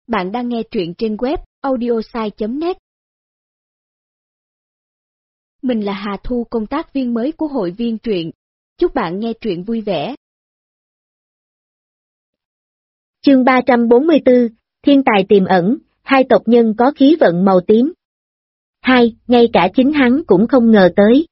Bạn đang nghe truyện trên web audiosai.net. Mình là Hà Thu, công tác viên mới của hội viên truyện. Chúc bạn nghe truyện vui vẻ. Chương 344, Thiên tài tiềm ẩn, hai tộc nhân có khí vận màu tím. Ngay cả chính hắn cũng không ngờ tới.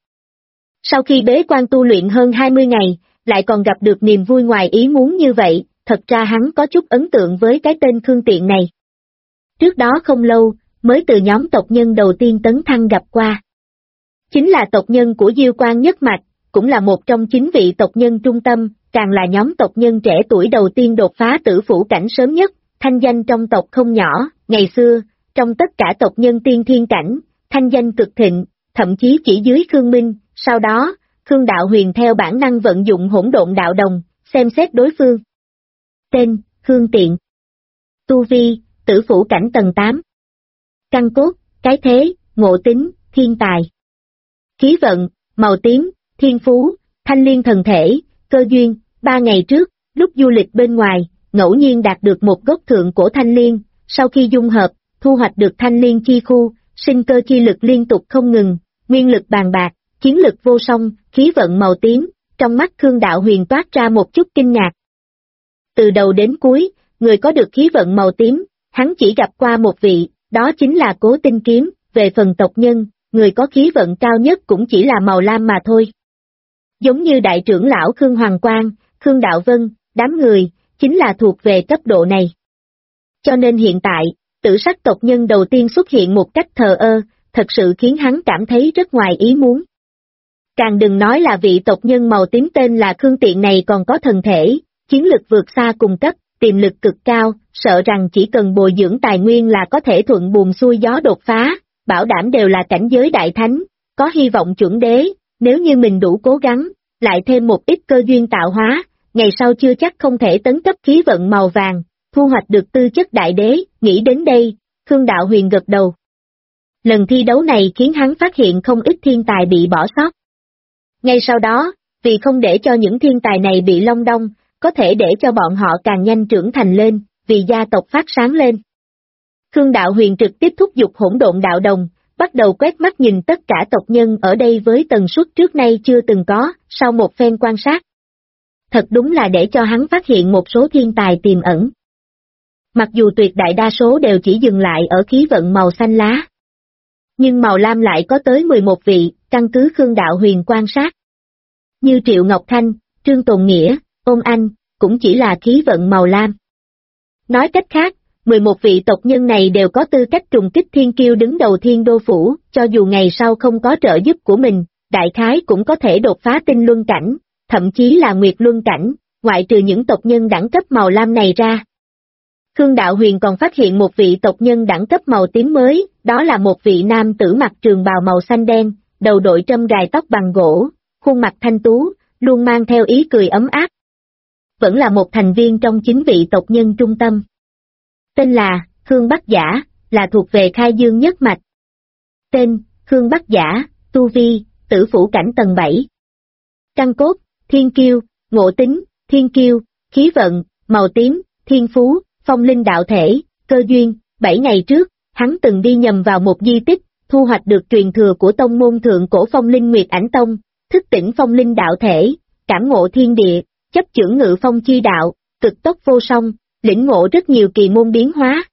Sau khi bế quan tu luyện hơn 20 ngày, lại còn gặp được niềm vui ngoài ý muốn như vậy, thật ra hắn có chút ấn tượng với cái tên Khương Tiện này. Trước đó không lâu, mới từ nhóm tộc nhân đầu tiên tấn thăng gặp qua. Chính là tộc nhân của Diêu Quan nhất mạch, cũng là một trong 9 vị tộc nhân trung tâm, càng là nhóm tộc nhân trẻ tuổi đầu tiên đột phá tử phủ cảnh sớm nhất, thanh danh trong tộc không nhỏ. Ngày xưa, trong tất cả tộc nhân tiên thiên cảnh, thanh danh cực thịnh, thậm chí chỉ dưới Khương Minh. Sau đó, Khương Đạo Huyền theo bản năng vận dụng hỗn độn đạo đồng, xem xét đối phương. Tên, Khương Tiện. Tu vi, tử phủ cảnh tầng 8. Căn cốt, cái thế, ngộ tính, thiên tài. Khí vận, màu tím, thiên phú, thanh liên thần thể, cơ duyên. 3 ngày trước, lúc du lịch bên ngoài, ngẫu nhiên đạt được một gốc thượng cổ thanh liên, sau khi dung hợp, thu hoạch được thanh liên chi khu, sinh cơ chi lực liên tục không ngừng, nguyên lực bàn bạc, chiến lực vô song, khí vận màu tím. Trong mắt Khương Đạo Huyền toát ra một chút kinh ngạc. Từ đầu đến cuối, người có được khí vận màu tím, hắn chỉ gặp qua một vị, đó chính là Cố Tinh Kiếm. Về phần tộc nhân, người có khí vận cao nhất cũng chỉ là màu lam mà thôi. Giống như đại trưởng lão Khương Hoàng Quang, Khương Đạo Vân, đám người, chính là thuộc về cấp độ này. Cho nên hiện tại, tử sắc tộc nhân đầu tiên xuất hiện một cách thờ ơ, thật sự khiến hắn cảm thấy rất ngoài ý muốn. Càng đừng nói là vị tộc nhân màu tím tên là Khương Tiện này còn có thần thể, chiến lực vượt xa cùng cấp, tiềm lực cực cao, sợ rằng chỉ cần bồi dưỡng tài nguyên là có thể thuận buồm xuôi gió đột phá, bảo đảm đều là cảnh giới đại thánh, có hy vọng chuẩn đế. Nếu như mình đủ cố gắng, lại thêm một ít cơ duyên tạo hóa, ngày sau chưa chắc không thể tấn cấp khí vận màu vàng, thu hoạch được tư chất đại đế. Nghĩ đến đây, Khương Đạo Huyền gật đầu. Lần thi đấu này khiến hắn phát hiện không ít thiên tài bị bỏ sót. Ngay sau đó, vì không để cho những thiên tài này bị long đong, có thể để cho bọn họ càng nhanh trưởng thành lên, vì gia tộc phát sáng lên. Khương Đạo Huyền trực tiếp thúc giục hỗn độn đạo đồng, bắt đầu quét mắt nhìn tất cả tộc nhân ở đây với tần suất trước nay chưa từng có. Sau một phen quan sát. Thật đúng là để cho hắn phát hiện một số thiên tài tiềm ẩn. Mặc dù tuyệt đại đa số đều chỉ dừng lại ở khí vận màu xanh lá. Nhưng màu lam lại có tới 11 vị, căn cứ Khương Đạo Huyền quan sát. Như Triệu Ngọc Thanh, Trương Tồn Nghĩa, Ôn Anh, cũng chỉ là khí vận màu lam. Nói cách khác, 11 vị tộc nhân này đều có tư cách trùng kích thiên kiêu đứng đầu Thiên Đô Phủ, cho dù ngày sau không có trợ giúp của mình, đại khái cũng có thể đột phá tinh luân cảnh, thậm chí là nguyệt luân cảnh, ngoại trừ những tộc nhân đẳng cấp màu lam này ra. Khương Đạo Huyền còn phát hiện một vị tộc nhân đẳng cấp màu tím mới, đó là một vị nam tử mặc trường bào màu xanh đen, đầu đội trâm gài tóc bằng gỗ, khuôn mặt thanh tú, luôn mang theo ý cười ấm áp. Vẫn là một thành viên trong 9 vị tộc nhân trung tâm. Tên là Khương Bắc Giả, là thuộc về Khai Dương nhất mạch. Tên, Khương Bắc Giả, tu vi, tử phủ cảnh tầng 7. Căn cốt, thiên kiêu, ngộ tính, thiên kiêu, khí vận, màu tím, thiên phú, phong linh đạo thể, cơ duyên. 7 ngày trước, hắn từng đi nhầm vào một di tích, thu hoạch được truyền thừa của tông môn thượng cổ Phong Linh Nguyệt Ảnh Tông, thức tỉnh phong linh đạo thể, cảm ngộ thiên địa, chấp chưởng ngự phong chi đạo, cực tốc vô song, lĩnh ngộ rất nhiều kỳ môn biến hóa.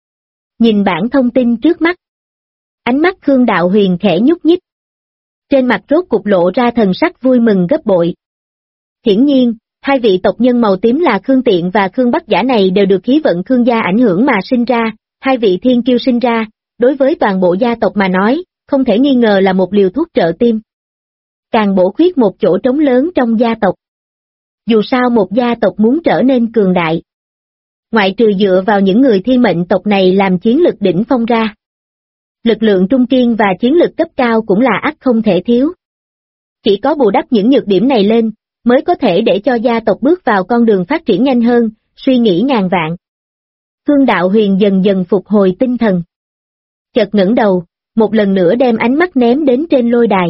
Nhìn bản thông tin trước mắt, ánh mắt Khương Đạo Huyền khẽ nhúc nhích. Trên mặt rốt cục lộ ra thần sắc vui mừng gấp bội. Hiển nhiên, hai vị tộc nhân màu tím là Khương Tiện và Khương Bắc Giả này đều được khí vận Khương gia ảnh hưởng mà sinh ra, hai vị thiên kiêu sinh ra, đối với toàn bộ gia tộc mà nói, không thể nghi ngờ là một liều thuốc trợ tim. Càng bổ khuyết một chỗ trống lớn trong gia tộc. Dù sao một gia tộc muốn trở nên cường đại, ngoại trừ dựa vào những người thi mệnh tộc này làm chiến lực đỉnh phong ra, lực lượng trung kiên và chiến lực cấp cao cũng là ắt không thể thiếu. Chỉ có bù đắp những nhược điểm này lên, mới có thể để cho gia tộc bước vào con đường phát triển nhanh hơn, suy nghĩ ngàn vạn. Khương Đạo Huyền dần dần phục hồi tinh thần. Chợt ngẩng đầu, một lần nữa đem ánh mắt ném đến trên lôi đài.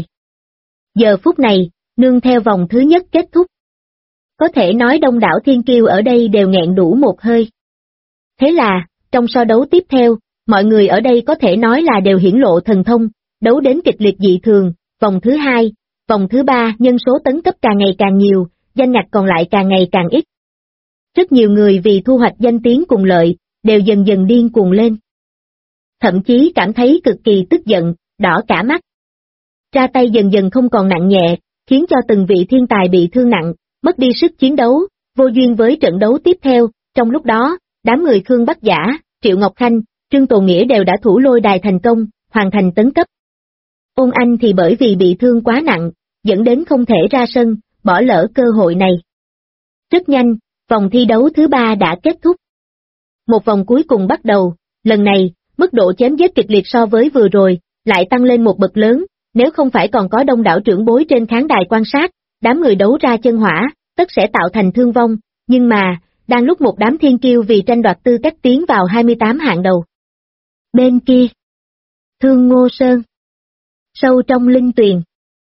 Giờ phút này, nương theo vòng thứ nhất kết thúc. Có thể nói đông đảo thiên kiêu ở đây đều nghẹn đủ một hơi. Thế là, Trong so đấu tiếp theo, mọi người ở đây có thể nói là đều hiển lộ thần thông, đấu đến kịch liệt dị thường, vòng thứ 2, vòng thứ 3 nhân số tấn cấp càng ngày càng nhiều, danh ngạch còn lại càng ngày càng ít. Rất nhiều người vì thu hoạch danh tiếng cùng lợi, đều dần dần điên cuồng lên. Thậm chí cảm thấy cực kỳ tức giận, đỏ cả mắt. Ra tay dần dần không còn nặng nhẹ, khiến cho từng vị thiên tài bị thương nặng, mất đi sức chiến đấu, vô duyên với trận đấu tiếp theo. Trong lúc đó, đám người Khương Bắc Giả, Triệu Ngọc Khanh, Trương Tồn Nghĩa đều đã thủ lôi đài thành công, hoàn thành tấn cấp. Ôn Anh thì bởi vì bị thương quá nặng, dẫn đến không thể ra sân, bỏ lỡ cơ hội này. Rất nhanh, vòng thi đấu thứ 3 đã kết thúc. Một vòng cuối cùng bắt đầu, lần này, mức độ chém giết kịch liệt so với vừa rồi, lại tăng lên một bậc lớn, nếu không phải còn có đông đảo trưởng bối trên khán đài quan sát, đám người đấu ra chân hỏa, tất sẽ tạo thành thương vong, nhưng mà, đang lúc một đám thiên kiêu vì tranh đoạt tư cách tiến vào 28 hạng đầu. Bên kia, Thương Ngô Sơn, sâu trong linh tuyền.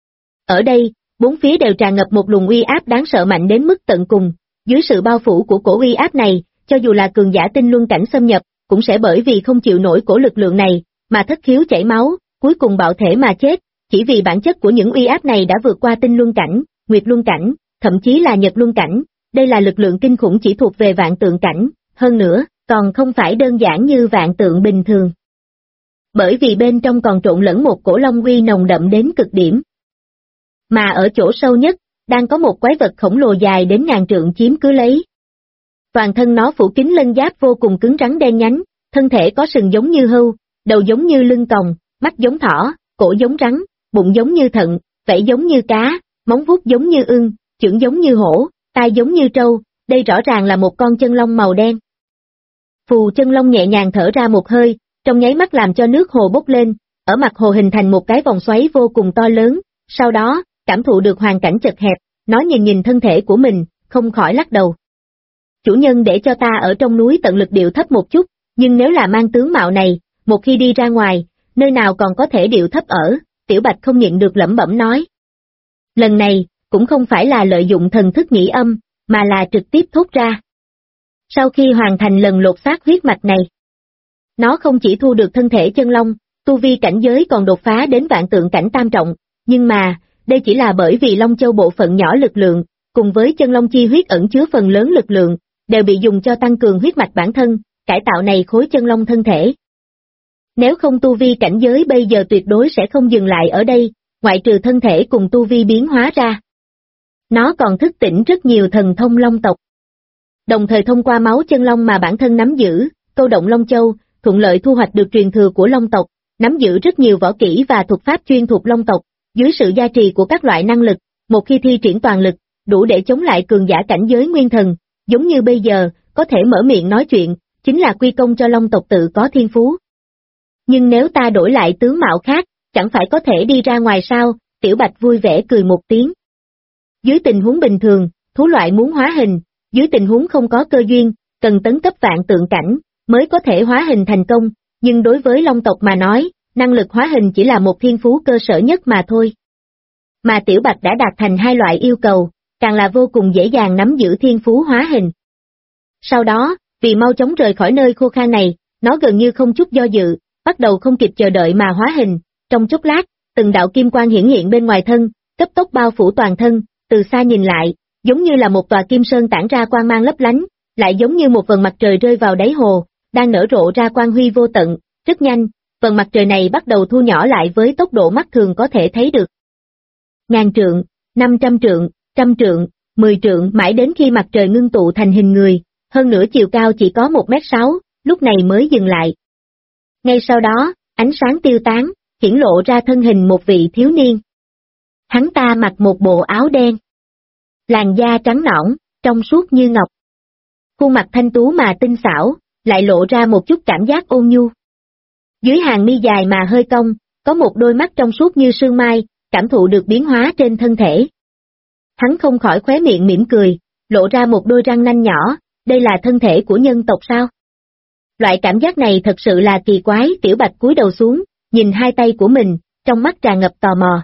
Ở đây, bốn phía đều tràn ngập một luồng uy áp đáng sợ mạnh đến mức tận cùng, dưới sự bao phủ của cổ uy áp này, cho dù là cường giả tinh luân cảnh xâm nhập, cũng sẽ bởi vì không chịu nổi cổ lực lượng này, mà thất khiếu chảy máu, cuối cùng bạo thể mà chết, chỉ vì bản chất của những uy áp này đã vượt qua tinh luân cảnh, nguyệt luân cảnh, thậm chí là nhật luân cảnh, đây là lực lượng kinh khủng chỉ thuộc về vạn tượng cảnh, hơn nữa, còn không phải đơn giản như vạn tượng bình thường. Bởi vì bên trong còn trộn lẫn một cổ long uy nồng đậm đến cực điểm. Mà ở chỗ sâu nhất, đang có một quái vật khổng lồ dài đến ngàn trượng chiếm cứ lấy. Toàn thân nó phủ kín lân giáp vô cùng cứng rắn đen nhánh, thân thể có sừng giống như hươu, đầu giống như lưng còng, mắt giống thỏ, cổ giống rắn, bụng giống như thận, vảy giống như cá, móng vuốt giống như ưng, chưởng giống như hổ, tai giống như trâu, đây rõ ràng là một con chân long màu đen. Phù chân long nhẹ nhàng thở ra một hơi, trong nháy mắt làm cho nước hồ bốc lên, ở mặt hồ hình thành một cái vòng xoáy vô cùng to lớn, sau đó, cảm thụ được hoàn cảnh chật hẹp, nó nhìn thân thể của mình, không khỏi lắc đầu. Chủ nhân để cho ta ở trong núi tận lực điệu thấp một chút, nhưng nếu là mang tướng mạo này, một khi đi ra ngoài, nơi nào còn có thể điệu thấp ở, Tiểu Bạch không nhịn được lẩm bẩm nói. Lần này, cũng không phải là lợi dụng thần thức nhĩ âm, mà là trực tiếp thốt ra. Sau khi hoàn thành lần lột xác huyết mạch này, nó không chỉ thu được thân thể chân long, tu vi cảnh giới còn đột phá đến vạn tượng cảnh tam trọng, nhưng mà, đây chỉ là bởi vì Long Châu bộ phận nhỏ lực lượng, cùng với chân long chi huyết ẩn chứa phần lớn lực lượng, đều bị dùng cho tăng cường huyết mạch bản thân, cải tạo này khối chân long thân thể. Nếu không tu vi cảnh giới bây giờ tuyệt đối sẽ không dừng lại ở đây, ngoại trừ thân thể cùng tu vi biến hóa ra. Nó còn thức tỉnh rất nhiều thần thông long tộc. Đồng thời thông qua máu chân long mà bản thân nắm giữ, câu động Long Châu, thuận lợi thu hoạch được truyền thừa của long tộc, nắm giữ rất nhiều võ kỹ và thuật pháp chuyên thuộc long tộc, dưới sự gia trì của các loại năng lực, một khi thi triển toàn lực, đủ để chống lại cường giả cảnh giới nguyên thần, giống như bây giờ, có thể mở miệng nói chuyện, chính là quy công cho long tộc tự có thiên phú. Nhưng nếu ta đổi lại tướng mạo khác, chẳng phải có thể đi ra ngoài sao, Tiểu Bạch vui vẻ cười một tiếng. Dưới tình huống bình thường, thú loại muốn hóa hình, dưới tình huống không có cơ duyên, cần tấn cấp vạn tượng cảnh, mới có thể hóa hình thành công, nhưng đối với long tộc mà nói, năng lực hóa hình chỉ là một thiên phú cơ sở nhất mà thôi. Mà Tiểu Bạch đã đạt thành hai loại yêu cầu, càng là vô cùng dễ dàng nắm giữ thiên phú hóa hình. Sau đó, vì mau chóng rời khỏi nơi khô khan này, nó gần như không chút do dự, bắt đầu không kịp chờ đợi mà hóa hình, trong chốc lát, từng đạo kim quang hiển hiện bên ngoài thân, cấp tốc bao phủ toàn thân, từ xa nhìn lại, giống như là một tòa kim sơn tản ra quang mang lấp lánh, lại giống như một vầng mặt trời rơi vào đáy hồ, đang nở rộ ra quang huy vô tận, rất nhanh, vầng mặt trời này bắt đầu thu nhỏ lại với tốc độ mắt thường có thể thấy được. 1000 trượng, 500 trượng, 100 trượng, 10 trượng mãi đến khi mặt trời ngưng tụ thành hình người, hơn nữa chiều cao chỉ có 1m6, lúc này mới dừng lại. Ngay sau đó, ánh sáng tiêu tán, hiển lộ ra thân hình một vị thiếu niên. Hắn ta mặc một bộ áo đen, làn da trắng nõn, trong suốt như ngọc. Khuôn mặt thanh tú mà tinh xảo, lại lộ ra một chút cảm giác ôn nhu. Dưới hàng mi dài mà hơi cong, có một đôi mắt trong suốt như sương mai, cảm thụ được biến hóa trên thân thể. Hắn không khỏi khóe miệng mỉm cười, lộ ra một đôi răng nanh nhỏ, đây là thân thể của nhân tộc sao? Loại cảm giác này thật sự là kỳ quái, Tiểu Bạch cúi đầu xuống, nhìn hai tay của mình, trong mắt tràn ngập tò mò.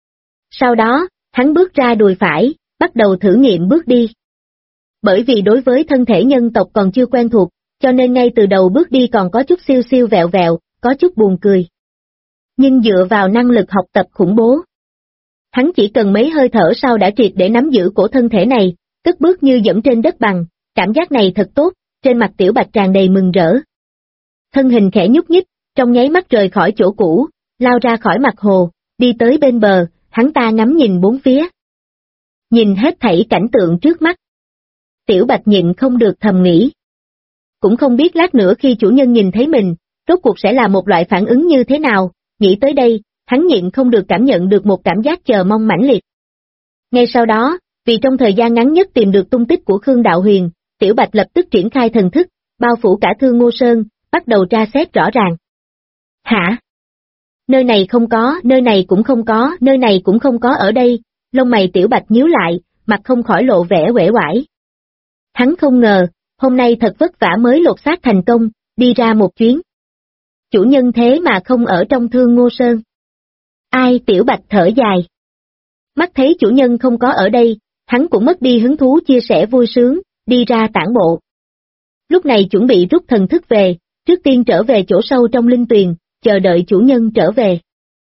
Sau đó, hắn bước ra đùi phải, bắt đầu thử nghiệm bước đi. Bởi vì đối với thân thể nhân tộc còn chưa quen thuộc, cho nên ngay từ đầu bước đi còn có chút siêu siêu vẹo vẹo, có chút buồn cười. Nhưng dựa vào năng lực học tập khủng bố, hắn chỉ cần mấy hơi thở sau đã triệt để nắm giữ cổ thân thể này, cất bước như dẫm trên đất bằng, cảm giác này thật tốt, trên mặt Tiểu Bạch tràn đầy mừng rỡ. Thân hình khẽ nhúc nhích, trong nháy mắt rời khỏi chỗ cũ, lao ra khỏi mặt hồ, đi tới bên bờ, hắn ta ngắm nhìn bốn phía. Nhìn hết thảy cảnh tượng trước mắt. Tiểu Bạch nhịn không được thầm nghĩ. Cũng không biết lát nữa khi chủ nhân nhìn thấy mình, rốt cuộc sẽ là một loại phản ứng như thế nào, nghĩ tới đây, hắn nhịn không được cảm nhận được một cảm giác chờ mong mãnh liệt. Ngay sau đó, vì trong thời gian ngắn nhất tìm được tung tích của Khương Đạo Huyền, Tiểu Bạch lập tức triển khai thần thức, bao phủ cả Thương Ngô Sơn, bắt đầu tra xét rõ ràng. Hả? Nơi này không có, nơi này cũng không có, nơi này cũng không có ở đây, lông mày Tiểu Bạch nhíu lại, mặt không khỏi lộ vẻ uể oải. Hắn không ngờ, hôm nay thật vất vả mới lột xác thành công, đi ra một chuyến. Chủ nhân thế mà không ở trong Thương Ngô Sơn. Ai? Tiểu Bạch thở dài. Mắt thấy chủ nhân không có ở đây, hắn cũng mất đi hứng thú chia sẻ vui sướng, đi ra tản bộ. Lúc này chuẩn bị rút thần thức về, trước tiên trở về chỗ sâu trong linh tuyền, chờ đợi chủ nhân trở về.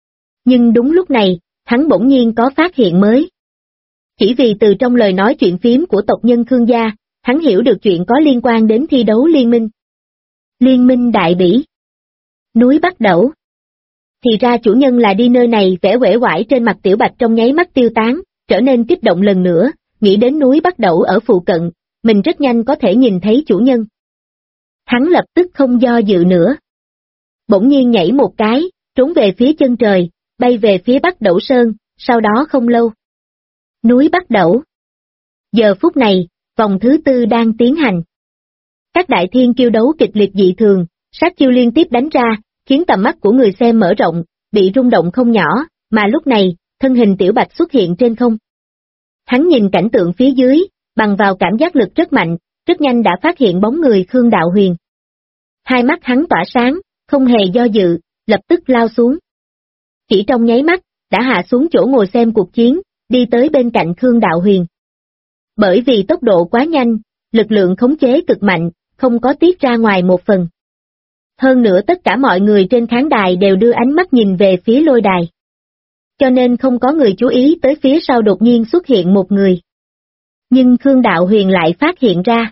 Nhưng đúng lúc này, hắn bỗng nhiên có phát hiện mới. Chỉ vì từ trong lời nói chuyện phiếm của tộc nhân Khương gia, hắn hiểu được chuyện có liên quan đến thi đấu liên minh. Liên minh Đại Bỉ. Núi Bắc Đẩu. Thì ra chủ nhân là đi nơi này, vẻ uể oải trên mặt Tiểu Bạch trong nháy mắt tiêu tán, trở nên kích động lần nữa, nghĩ đến núi Bắc Đẩu ở phụ cận, mình rất nhanh có thể nhìn thấy chủ nhân. Hắn lập tức không do dự nữa. Bỗng nhiên nhảy một cái, trốn về phía chân trời, bay về phía Bắc Đẩu Sơn, sau đó không lâu. Núi Bắc Đẩu. Giờ phút này, vòng thứ 4 đang tiến hành. Các đại thiên kiêu đấu kịch liệt dị thường, sát chiêu liên tiếp đánh ra, khiến tầm mắt của người xem mở rộng, bị rung động không nhỏ, mà lúc này, thân hình Tiểu Bạch xuất hiện trên không. Hắn nhìn cảnh tượng phía dưới, bằng vào cảm giác lực rất mạnh, rất nhanh đã phát hiện bóng người Khương Đạo Huyền. Hai mắt hắn tỏa sáng, không hề do dự, lập tức lao xuống. Chỉ trong nháy mắt, đã hạ xuống chỗ ngồi xem cuộc chiến, đi tới bên cạnh Khương Đạo Huyền. Bởi vì tốc độ quá nhanh, lực lượng khống chế cực mạnh, không có tiết ra ngoài một phần. Hơn nữa tất cả mọi người trên khán đài đều đưa ánh mắt nhìn về phía lôi đài. Cho nên không có người chú ý tới phía sau đột nhiên xuất hiện một người. Nhưng Khương Đạo Huyền lại phát hiện ra.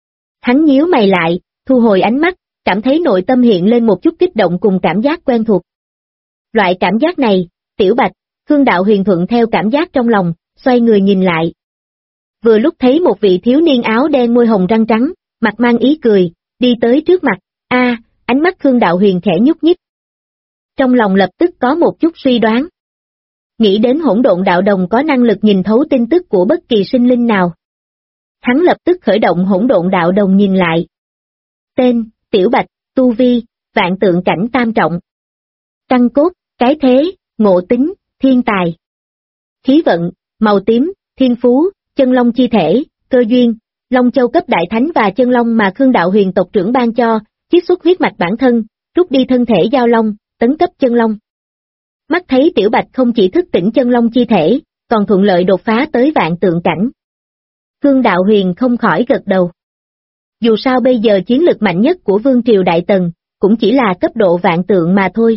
Hắn nhíu mày lại, thu hồi ánh mắt, cảm thấy nội tâm hiện lên một chút kích động cùng cảm giác quen thuộc. Loại cảm giác này, Tiểu Bạch, Khương Đạo Huyền thuận theo cảm giác trong lòng, xoay người nhìn lại. Vừa lúc thấy một vị thiếu niên áo đen môi hồng răng trắng, mặt mang ý cười, đi tới trước mặt, ánh mắt Khương Đạo Huyền khẽ nhúc nhích. Trong lòng lập tức có một chút suy đoán. Nghĩ đến hỗn độn đạo đồng có năng lực nhìn thấu tin tức của bất kỳ sinh linh nào. Hắn lập tức khởi động hỗn độn đạo đồng nhìn lại. Tên, Tiểu Bạch, tu vi, vạn tượng cảnh tam trọng. Căn cốt, cái thế, ngộ tính, thiên tài. Khí vận, màu tím, thiên phú, chân long chi thể, cơ duyên, Long Châu cấp đại thánh và chân long mà Khương Đạo Huyền tộc trưởng ban cho, chiết xuất huyết mạch bản thân, rút đi thân thể giao long, tấn cấp chân long. Mắt thấy Tiểu Bạch không chỉ thức tỉnh chân long chi thể, còn thuận lợi đột phá tới vạn tượng cảnh. Khương Đạo Huyền không khỏi gật đầu. Dù sao bây giờ chiến lực mạnh nhất của Vương Triều Đại Tần, cũng chỉ là cấp độ vạn tượng mà thôi.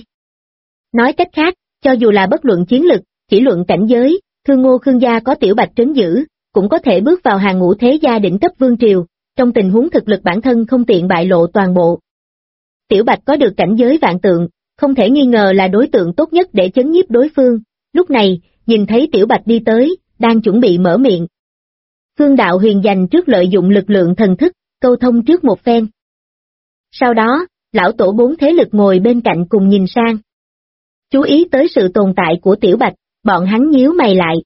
Nói cách khác, cho dù là bất luận chiến lực, chỉ luận cảnh giới, Thương Ngô Khương gia có Tiểu Bạch trấn giữ, cũng có thể bước vào hàng ngũ thế gia đỉnh cấp Vương Triều, trong tình huống thực lực bản thân không tiện bại lộ toàn bộ. Tiểu Bạch có được cảnh giới vạn tượng, không thể nghi ngờ là đối tượng tốt nhất để chấn nhiếp đối phương, lúc này, nhìn thấy Tiểu Bạch đi tới, đang chuẩn bị mở miệng. Khương Đạo Huyền dành trước lợi dụng lực lượng thần thức, câu thông trước một phen. Sau đó, lão tổ 4 thế lực ngồi bên cạnh cùng nhìn sang. Chú ý tới sự tồn tại của Tiểu Bạch, bọn hắn nhíu mày lại.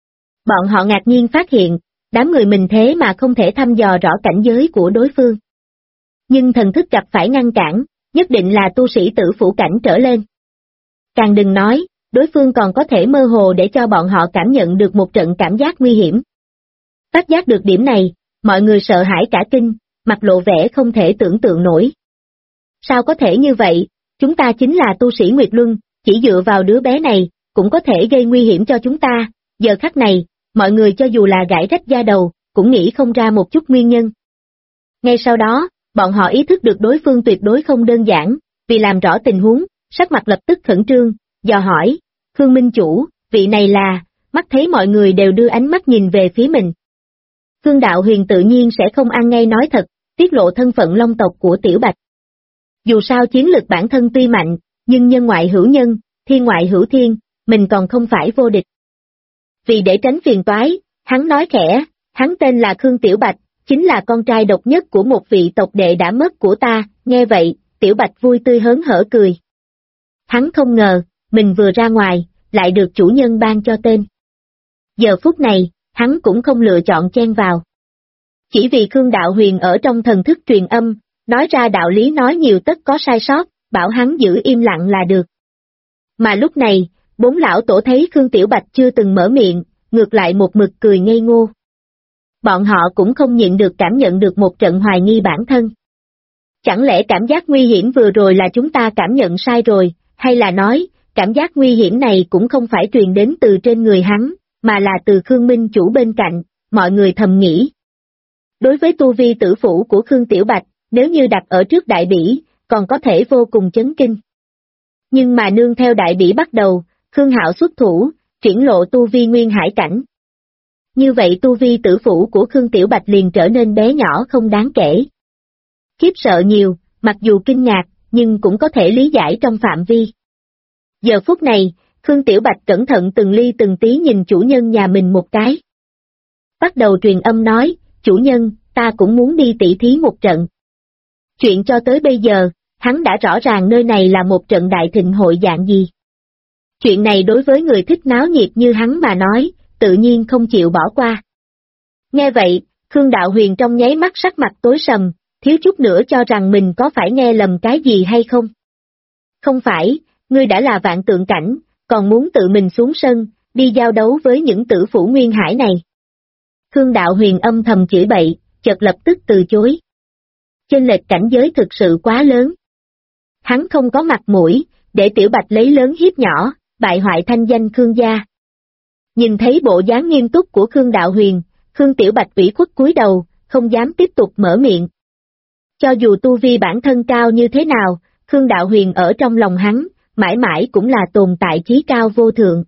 Bọn họ ngạc nhiên phát hiện, đám người mình thế mà không thể thăm dò rõ cảnh giới của đối phương. Nhưng thần thức gặp phải ngăn cản, nhất định là tu sĩ tử phủ cảnh trở lên. Càng đừng nói, đối phương còn có thể mơ hồ để cho bọn họ cảm nhận được một trận cảm giác nguy hiểm. Phát giác được điểm này, mọi người sợ hãi cả kinh, mặt lộ vẻ không thể tưởng tượng nổi. Sao có thể như vậy, chúng ta chính là tu sĩ Nguyệt Luân, chỉ dựa vào đứa bé này, cũng có thể gây nguy hiểm cho chúng ta, giờ khắc này, mọi người cho dù là gãi rách da đầu, cũng nghĩ không ra một chút nguyên nhân. Ngay sau đó, Bọn họ ý thức được đối phương tuyệt đối không đơn giản, vì làm rõ tình huống, sắc mặt lập tức khẩn trương, dò hỏi, Khương Minh Chủ, vị này là, mắt thấy mọi người đều đưa ánh mắt nhìn về phía mình. Khương Đạo Huyền tự nhiên sẽ không ăn ngay nói thật, tiết lộ thân phận Long tộc của Tiểu Bạch. Dù sao chiến lực bản thân tuy mạnh, nhưng nhân ngoại hữu nhân, thiên ngoại hữu thiên, mình còn không phải vô địch. Vì để tránh phiền toái, hắn nói khẽ, hắn tên là Khương Tiểu Bạch, chính là con trai độc nhất của một vị tộc đệ đã mất của ta, nghe vậy, Tiểu Bạch vui tươi hớn hở cười. Hắn không ngờ, mình vừa ra ngoài, lại được chủ nhân ban cho tên. Giờ phút này, hắn cũng không lựa chọn chen vào. Chỉ vì Khương Đạo Huyền ở trong thần thức truyền âm, nói ra đạo lý nói nhiều tất có sai sót, bảo hắn giữ im lặng là được. Mà lúc này, bốn lão tổ thấy Khương Tiểu Bạch chưa từng mở miệng, ngược lại một mực cười ngây ngô. Bọn họ cũng không nhịn được cảm nhận được một trận hoài nghi bản thân. Chẳng lẽ cảm giác nguy hiểm vừa rồi là chúng ta cảm nhận sai rồi, hay là nói, cảm giác nguy hiểm này cũng không phải truyền đến từ trên người hắn, mà là từ Khương Minh Chủ bên cạnh, mọi người thầm nghĩ. Đối với tu vi tử phủ của Khương Tiểu Bạch, nếu như đặt ở trước đại bỉ, còn có thể vô cùng chấn kinh. Nhưng mà nương theo đại bỉ bắt đầu, Khương Hạo xuất thủ, triển lộ tu vi nguyên hải cảnh. Như vậy tu vi tử phủ của Khương Tiểu Bạch liền trở nên bé nhỏ không đáng kể. Khiếp sợ nhiều, mặc dù kinh ngạc, nhưng cũng có thể lý giải trong phạm vi. Giờ phút này, Khương Tiểu Bạch cẩn thận từng ly từng tí nhìn chủ nhân nhà mình một cái. Bắt đầu truyền âm nói, chủ nhân, ta cũng muốn đi tỉ thí một trận. Chuyện cho tới bây giờ, hắn đã rõ ràng nơi này là một trận đại thịnh hội dạng gì. Chuyện này đối với người thích náo nhiệt như hắn mà nói, tự nhiên không chịu bỏ qua. Nghe vậy, Khương Đạo Huyền trong nháy mắt sắc mặt tối sầm, thiếu chút nữa cho rằng mình có phải nghe lầm cái gì hay không. Không phải, ngươi đã là vạn tượng cảnh, còn muốn tự mình xuống sân, đi giao đấu với những tử phủ nguyên hải này. Khương Đạo Huyền âm thầm chửi bậy, chợt lập tức từ chối. Chênh lệch cảnh giới thực sự quá lớn. Hắn không có mặt mũi, để Tiểu Bạch lấy lớn hiếp nhỏ, bại hoại thanh danh Khương gia. Nhìn thấy bộ dáng nghiêm túc của Khương Đạo Huyền, Khương Tiểu Bạch ủy khuất cúi đầu, không dám tiếp tục mở miệng. Cho dù tu vi bản thân cao như thế nào, Khương Đạo Huyền ở trong lòng hắn, mãi mãi cũng là tồn tại chí cao vô thượng.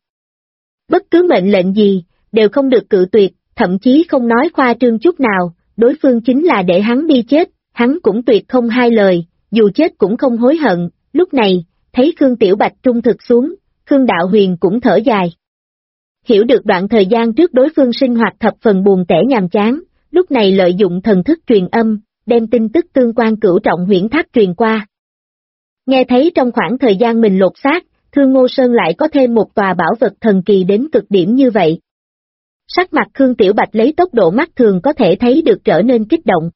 Bất cứ mệnh lệnh gì, đều không được cự tuyệt, thậm chí không nói khoa trương chút nào, đối phương chính là để hắn đi chết, hắn cũng tuyệt không hai lời, dù chết cũng không hối hận. Lúc này, thấy Khương Tiểu Bạch trung thực xuống, Khương Đạo Huyền cũng thở dài. Hiểu được đoạn thời gian trước đối phương sinh hoạt thập phần buồn tẻ nhàm chán, lúc này lợi dụng thần thức truyền âm, đem tin tức tương quan cửu trọng huyễn tháp truyền qua. Nghe thấy trong khoảng thời gian mình lột xác, Thương Ngô Sơn lại có thêm một tòa bảo vật thần kỳ đến cực điểm như vậy. Sắc mặt Khương Tiểu Bạch lấy tốc độ mắt thường có thể thấy được trở nên kích động.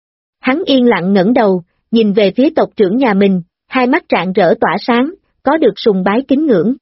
Hắn yên lặng ngẩng đầu, nhìn về phía tộc trưởng nhà mình, hai mắt rạng rỡ tỏa sáng, có được sùng bái kính ngưỡng.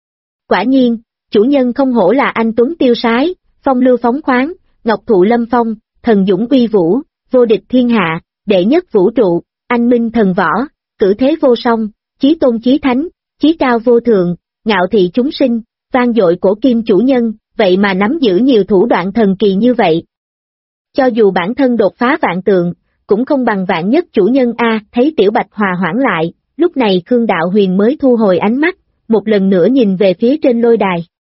Quả nhiên, chủ nhân không hổ là anh tuấn tiêu sái, phong lưu phóng khoáng, ngọc thụ lâm phong, thần dũng uy vũ, vô địch thiên hạ, đệ nhất vũ trụ, anh minh thần võ, cử thế vô song, chí tôn chí thánh, chí cao vô thượng, ngạo thị chúng sinh, vang dội cổ kim chủ nhân, vậy mà nắm giữ nhiều thủ đoạn thần kỳ như vậy. Cho dù bản thân đột phá vạn tượng, cũng không bằng vạn nhất chủ nhân A. Thấy Tiểu Bạch hòa hoãn lại, lúc này Khương Đạo Huyền mới thu hồi ánh mắt, một lần nữa nhìn về phía trên lôi đài.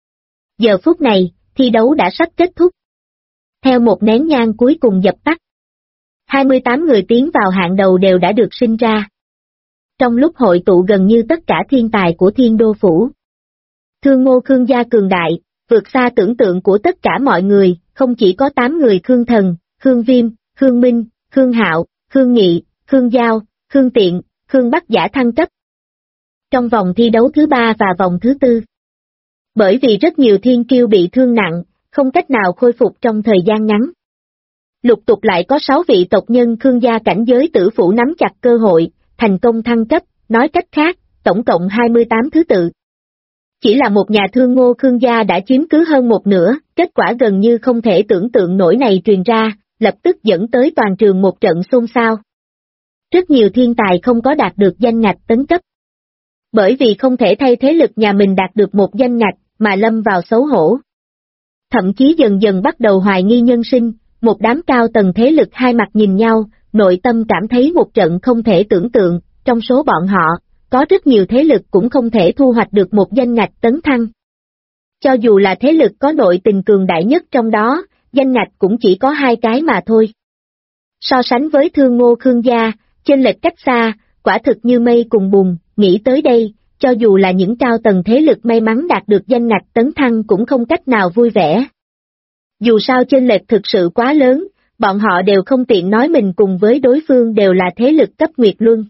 Giờ phút này, thi đấu đã sắp kết thúc. Theo một nén nhang cuối cùng dập tắt, 28 người tiến vào hạng đầu đều đã được sinh ra. Trong lúc hội tụ gần như tất cả thiên tài của Thiên Đô Phủ. Thương Ngô Khương gia cường đại, vượt xa tưởng tượng của tất cả mọi người, không chỉ có 8 người Khương Thần, Khương Viêm, Khương Minh, Khương Hạo, Khương Nghị, Khương Giao, Khương Tiện, Khương Bắc giả thăng cấp. Trong vòng thi đấu thứ 3 và vòng thứ 4. Bởi vì rất nhiều thiên kiêu bị thương nặng, không cách nào khôi phục trong thời gian ngắn. Lục tục lại có 6 vị tộc nhân Khương gia cảnh giới tử phủ nắm chặt cơ hội, thành công thăng cấp, nói cách khác, tổng cộng 28 thứ tự. Chỉ là một nhà Thương Ngô Khương gia đã chiếm cứ hơn một nửa, kết quả gần như không thể tưởng tượng nổi này truyền ra, lập tức dẫn tới toàn trường một trận xôn xao. Rất nhiều thiên tài không có đạt được danh ngạch tấn cấp. Bởi vì không thể thay thế lực nhà mình đạt được một danh ngạch, mà lâm vào xấu hổ. Thậm chí dần dần bắt đầu hoài nghi nhân sinh, một đám cao tầng thế lực hai mặt nhìn nhau, nội tâm cảm thấy một trận không thể tưởng tượng, trong số bọn họ, có rất nhiều thế lực cũng không thể thu hoạch được một danh ngạch tấn thăng. Cho dù là thế lực có nội tình cường đại nhất trong đó, danh ngạch cũng chỉ có 2 cái mà thôi. So sánh với Thương Ngô Khương gia, chênh lệch cách xa, quả thực như mây cùng bùn, nghĩ tới đây, cho dù là những cao tầng thế lực may mắn đạt được danh ngạch tấn thăng cũng không cách nào vui vẻ. Dù sao chênh lệch thực sự quá lớn, bọn họ đều không tiện nói mình cùng với đối phương đều là thế lực cấp Nguyệt Luân.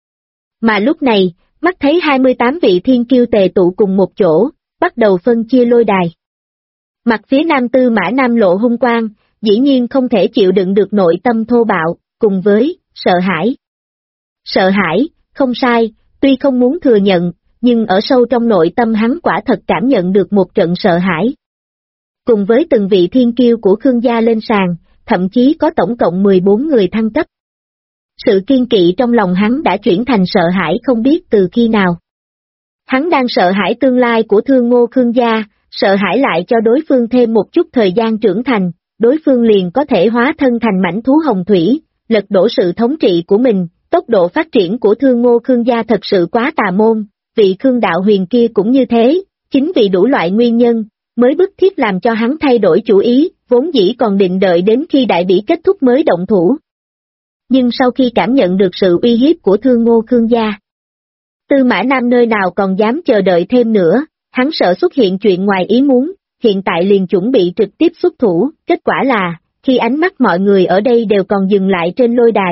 Mà lúc này, mắt thấy 28 vị thiên kiêu tề tụ cùng một chỗ, bắt đầu phân chia lôi đài. Mặt phía nam Tư Mã Nam lộ hung quang, dĩ nhiên không thể chịu đựng được nội tâm thô bạo, cùng với sợ hãi. Sợ hãi, không sai, tuy không muốn thừa nhận, nhưng ở sâu trong nội tâm hắn quả thật cảm nhận được một trận sợ hãi. Cùng với từng vị thiên kiêu của Khương gia lên sàn, thậm chí có tổng cộng 14 người thăng cấp. Sự kiên kỵ trong lòng hắn đã chuyển thành sợ hãi không biết từ khi nào. Hắn đang sợ hãi tương lai của Thương Ngô Khương gia, sợ hãi lại cho đối phương thêm một chút thời gian trưởng thành, đối phương liền có thể hóa thân thành mãnh thú hồng thủy, lật đổ sự thống trị của mình. Tốc độ phát triển của Thương Ngô Khương gia thật sự quá tà môn, vị Khương đạo huyền kia cũng như thế, chính vì đủ loại nguyên nhân, mới bức thiết làm cho hắn thay đổi chủ ý, vốn dĩ còn định đợi đến khi đại bỉ kết thúc mới động thủ. Nhưng sau khi cảm nhận được sự uy hiếp của Thương Ngô Khương gia, Tư Mã Nam nơi nào còn dám chờ đợi thêm nữa, hắn sợ xuất hiện chuyện ngoài ý muốn, hiện tại liền chuẩn bị trực tiếp xuất thủ, kết quả là, khi ánh mắt mọi người ở đây đều còn dừng lại trên lôi đài.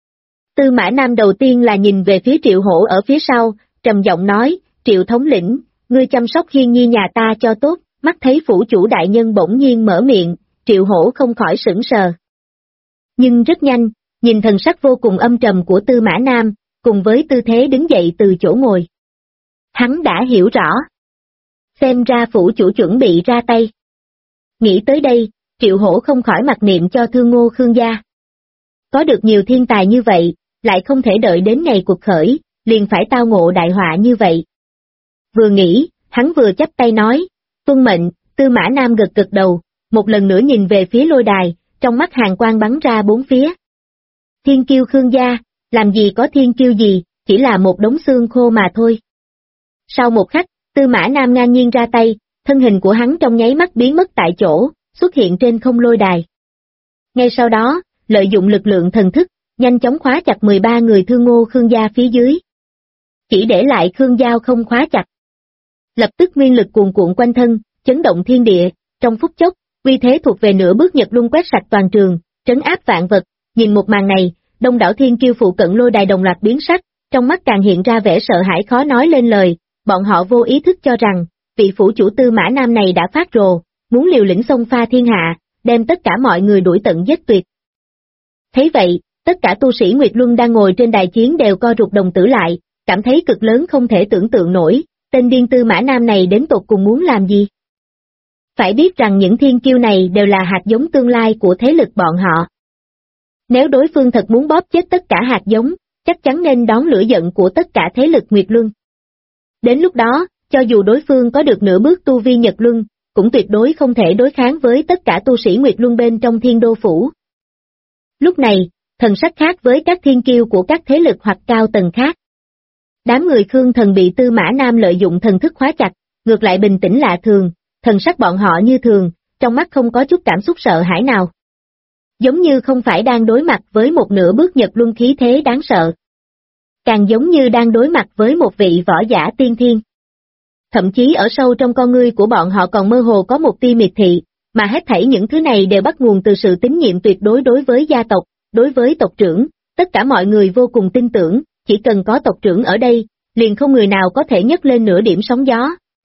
Tư Mã Nam đầu tiên là nhìn về phía Triệu Hổ ở phía sau, trầm giọng nói, Triệu thống lĩnh, ngươi chăm sóc Hiên Nhi nhà ta cho tốt, mắt thấy phủ chủ đại nhân bỗng nhiên mở miệng, Triệu Hổ không khỏi sững sờ. Nhưng rất nhanh, nhìn thần sắc vô cùng âm trầm của Tư Mã Nam, cùng với tư thế đứng dậy từ chỗ ngồi. Hắn đã hiểu rõ. Xem ra phủ chủ chuẩn bị ra tay. Nghĩ tới đây, Triệu Hổ không khỏi mặc niệm cho Thương Ngô Khương gia. Có được nhiều thiên tài như vậy, lại không thể đợi đến ngày cuộc khởi, liền phải tao ngộ đại họa như vậy. Vừa nghĩ, hắn vừa chắp tay nói, tuân mệnh, Tư Mã Nam gật gật đầu, một lần nữa nhìn về phía lôi đài, trong mắt hàn quang bắn ra bốn phía. Thiên kiêu Khương gia, làm gì có thiên kiêu gì, chỉ là một đống xương khô mà thôi. Sau một khắc, Tư Mã Nam ngang nhiên ra tay, thân hình của hắn trong nháy mắt biến mất tại chỗ, xuất hiện trên không lôi đài. Ngay sau đó, lợi dụng lực lượng thần thức, nhanh chóng khóa chặt 13 người Thương Ngô Khương gia phía dưới. Chỉ để lại Khương Giao không khóa chặt. Lập tức nguyên lực cuồn cuộn quanh thân, chấn động thiên địa, trong phút chốc, uy thế thuộc về nửa bước Nhật Luân quét sạch toàn trường, trấn áp vạn vật. Nhìn một màn này, đông đảo thiên kiêu phụ cận lôi đài đồng loạt biến sắc, trong mắt càng hiện ra vẻ sợ hãi khó nói lên lời, bọn họ vô ý thức cho rằng, vị phủ chủ Tư Mã Nam này đã phát rồ, muốn liều lĩnh xông pha thiên hạ, đem tất cả mọi người đuổi tận giết tuyệt. Thấy vậy, tất cả tu sĩ Nguyệt Luân đang ngồi trên đài chiến đều co rụt đồng tử lại, cảm thấy cực lớn không thể tưởng tượng nổi, tên điên Tư Mã Nam này đến tột cùng muốn làm gì. Phải biết rằng những thiên kiêu này đều là hạt giống tương lai của thế lực bọn họ. Nếu đối phương thật muốn bóp chết tất cả hạt giống, chắc chắn nên đón lửa giận của tất cả thế lực Nguyệt Luân. Đến lúc đó, cho dù đối phương có được nửa bước tu vi Nhật Luân, cũng tuyệt đối không thể đối kháng với tất cả tu sĩ Nguyệt Luân bên trong Thiên Đô Phủ. Lúc này, thần sắc khác với các thiên kiêu của các thế lực hoặc cao tầng khác. Đám người Khương Thần bị Tư Mã Nam lợi dụng thần thức khóa chặt, ngược lại bình tĩnh lạ thường, thần sắc bọn họ như thường, trong mắt không có chút cảm xúc sợ hãi nào. Giống như không phải đang đối mặt với một nửa bước Nhật Luân khí thế đáng sợ. Càng giống như đang đối mặt với một vị võ giả tiên thiên. Thậm chí ở sâu trong con ngươi của bọn họ còn mơ hồ có một tia miệt thị, mà hết thảy những thứ này đều bắt nguồn từ sự tín nhiệm tuyệt đối đối với gia tộc, đối với tộc trưởng, tất cả mọi người vô cùng tin tưởng, chỉ cần có tộc trưởng ở đây, liền không người nào có thể nhấc lên nửa điểm sóng gió.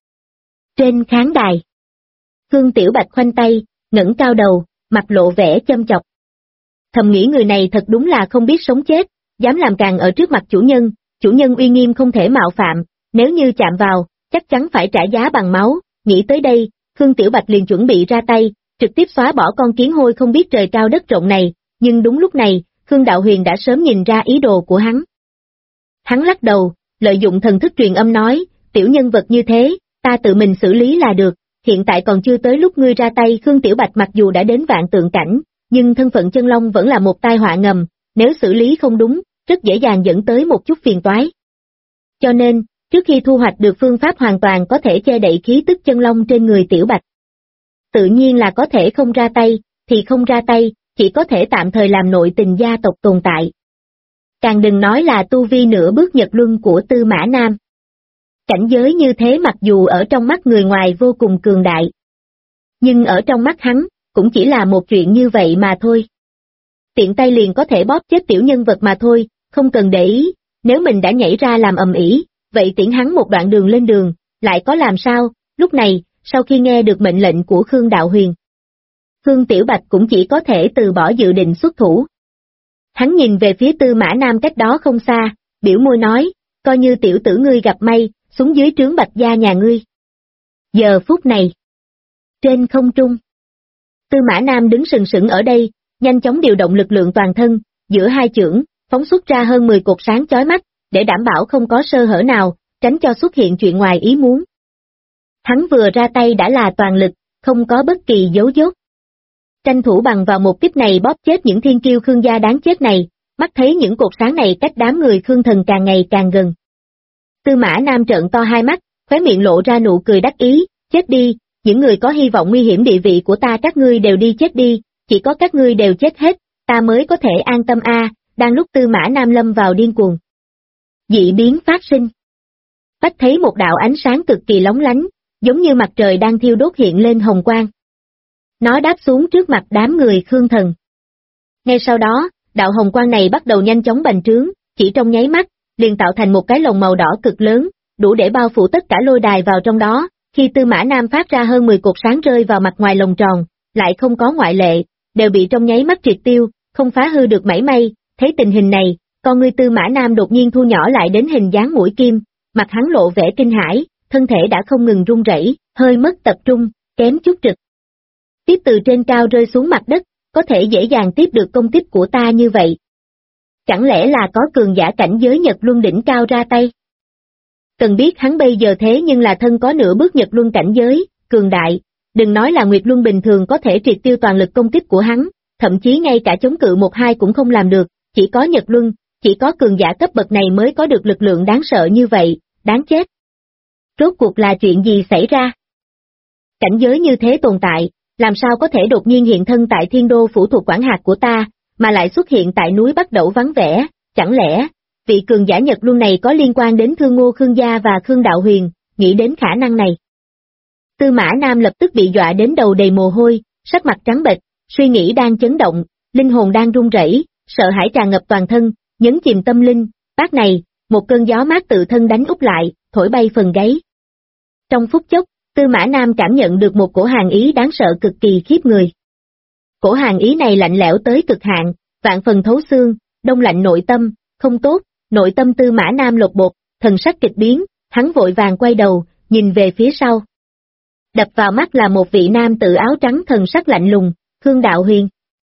Trên khán đài, Khương Tiểu Bạch khoanh tay, ngẩng cao đầu, mặt lộ vẻ châm chọc. Thầm nghĩ người này thật đúng là không biết sống chết, dám làm càn ở trước mặt chủ nhân uy nghiêm không thể mạo phạm, nếu như chạm vào, chắc chắn phải trả giá bằng máu. Nghĩ tới đây, Khương Tiểu Bạch liền chuẩn bị ra tay, trực tiếp xóa bỏ con kiến hôi không biết trời cao đất rộng này, nhưng đúng lúc này, Khương Đạo Huyền đã sớm nhìn ra ý đồ của hắn. Hắn lắc đầu, lợi dụng thần thức truyền âm nói, tiểu nhân vật như thế, ta tự mình xử lý là được, hiện tại còn chưa tới lúc ngươi ra tay. Khương Tiểu Bạch mặc dù đã đến vạn tượng cảnh, nhưng thân phận chân long vẫn là một tai họa ngầm, nếu xử lý không đúng, rất dễ dàng dẫn tới một chút phiền toái. Cho nên, trước khi thu hoạch được phương pháp hoàn toàn có thể che đậy khí tức chân long trên người Tiểu Bạch, tự nhiên là có thể không ra tay, thì không ra tay, chỉ có thể tạm thời làm nội tình gia tộc tồn tại. Càng đừng nói là tu vi nửa bước nhật luân của Tư Mã Nam. Cảnh giới như thế mặc dù ở trong mắt người ngoài vô cùng cường đại, nhưng ở trong mắt hắn, cũng chỉ là một chuyện như vậy mà thôi. Tiện tay liền có thể bóp chết tiểu nhân vật mà thôi, không cần để ý, nếu mình đã nhảy ra làm ầm ĩ, vậy tiễn hắn một đoạn đường lên đường, lại có làm sao? Lúc này, sau khi nghe được mệnh lệnh của Khương Đạo Huyền, Khương Tiểu Bạch cũng chỉ có thể từ bỏ dự định xuất thủ. Hắn nhìn về phía Tư Mã Nam cách đó không xa, biểu môi nói, coi như tiểu tử ngươi gặp may, xuống dưới trướng Bạch gia nhà ngươi. Giờ phút này, trên không trung, Tư Mã Nam đứng sừng sững ở đây, nhanh chóng điều động lực lượng toàn thân, giữa hai chưởng, phóng xuất ra hơn 10 cột sáng chói mắt, để đảm bảo không có sơ hở nào, tránh cho xuất hiện chuyện ngoài ý muốn. Hắn vừa ra tay đã là toàn lực, không có bất kỳ dấu dốt. Tranh thủ bằng vào một kích này bóp chết những thiên kiêu Khương gia đáng chết này, mắt thấy những cột sáng này cách đám người Khương thần càng ngày càng gần. Tư Mã Nam trợn to hai mắt, khóe miệng lộ ra nụ cười đắc ý, chết đi, những người có hy vọng nguy hiểm địa vị của ta các ngươi đều đi chết đi, chỉ có các ngươi đều chết hết, ta mới có thể an tâm a. Đang lúc Tư Mã Nam lâm vào điên cuồng, dị biến phát sinh. Bách thấy một đạo ánh sáng cực kỳ lóng lánh, giống như mặt trời đang thiêu đốt hiện lên hồng quang. Nó đáp xuống trước mặt đám người Khương thần. Ngay sau đó, đạo hồng quang này bắt đầu nhanh chóng bành trướng, chỉ trong nháy mắt, liền tạo thành một cái lồng màu đỏ cực lớn, đủ để bao phủ tất cả lôi đài vào trong đó. Khi Tư Mã Nam phát ra hơn 10 cột sáng rơi vào mặt ngoài lồng tròn, lại không có ngoại lệ, đều bị trong nháy mắt triệt tiêu, không phá hư được mảy may. Thấy tình hình này, con ngươi Tư Mã Nam đột nhiên thu nhỏ lại đến hình dáng mũi kim, mặt hắn lộ vẻ kinh hãi, thân thể đã không ngừng run rẩy, hơi mất tập trung, kém chút trực tiếp từ trên cao rơi xuống mặt đất, có thể dễ dàng tiếp được công kích của ta như vậy. Chẳng lẽ là có cường giả cảnh giới Nhật Luân đỉnh cao ra tay? Cần biết hắn bây giờ thế nhưng là thân có nửa bước Nhật Luân cảnh giới, cường đại, đừng nói là Nguyệt Luân bình thường có thể triệt tiêu toàn lực công kích của hắn, thậm chí ngay cả chống cự 1-2 cũng không làm được, chỉ có Nhật Luân, chỉ có cường giả cấp bậc này mới có được lực lượng đáng sợ như vậy, đáng chết. Rốt cuộc là chuyện gì xảy ra? Cảnh giới như thế tồn tại, làm sao có thể đột nhiên hiện thân tại Thiên Đô phủ thuộc quản hạt của ta, mà lại xuất hiện tại núi Bắc Đẩu vắng vẻ, chẳng lẽ, vị cường giả Nhật Luân này có liên quan đến Thương Ngô Khương gia và Khương Đạo Huyền, nghĩ đến khả năng này. Tư Mã Nam lập tức bị dọa đến đầu đầy mồ hôi, sắc mặt trắng bệch, suy nghĩ đang chấn động, linh hồn đang run rẩy, sợ hãi tràn ngập toàn thân, nhấn chìm tâm linh, bác này, một cơn gió mát tự thân đánh úp lại, thổi bay phần gáy. Trong phút chốc, Tư Mã Nam cảm nhận được một cổ hàn ý đáng sợ cực kỳ khiếp người. Cổ hàn ý này lạnh lẽo tới cực hạn, vạn phần thấu xương, đông lạnh nội tâm, không tốt, nội tâm Tư Mã Nam lột bột, thần sắc kịch biến, hắn vội vàng quay đầu, nhìn về phía sau. Đập vào mắt là một vị nam tự áo trắng thần sắc lạnh lùng, Khương Đạo Huyền.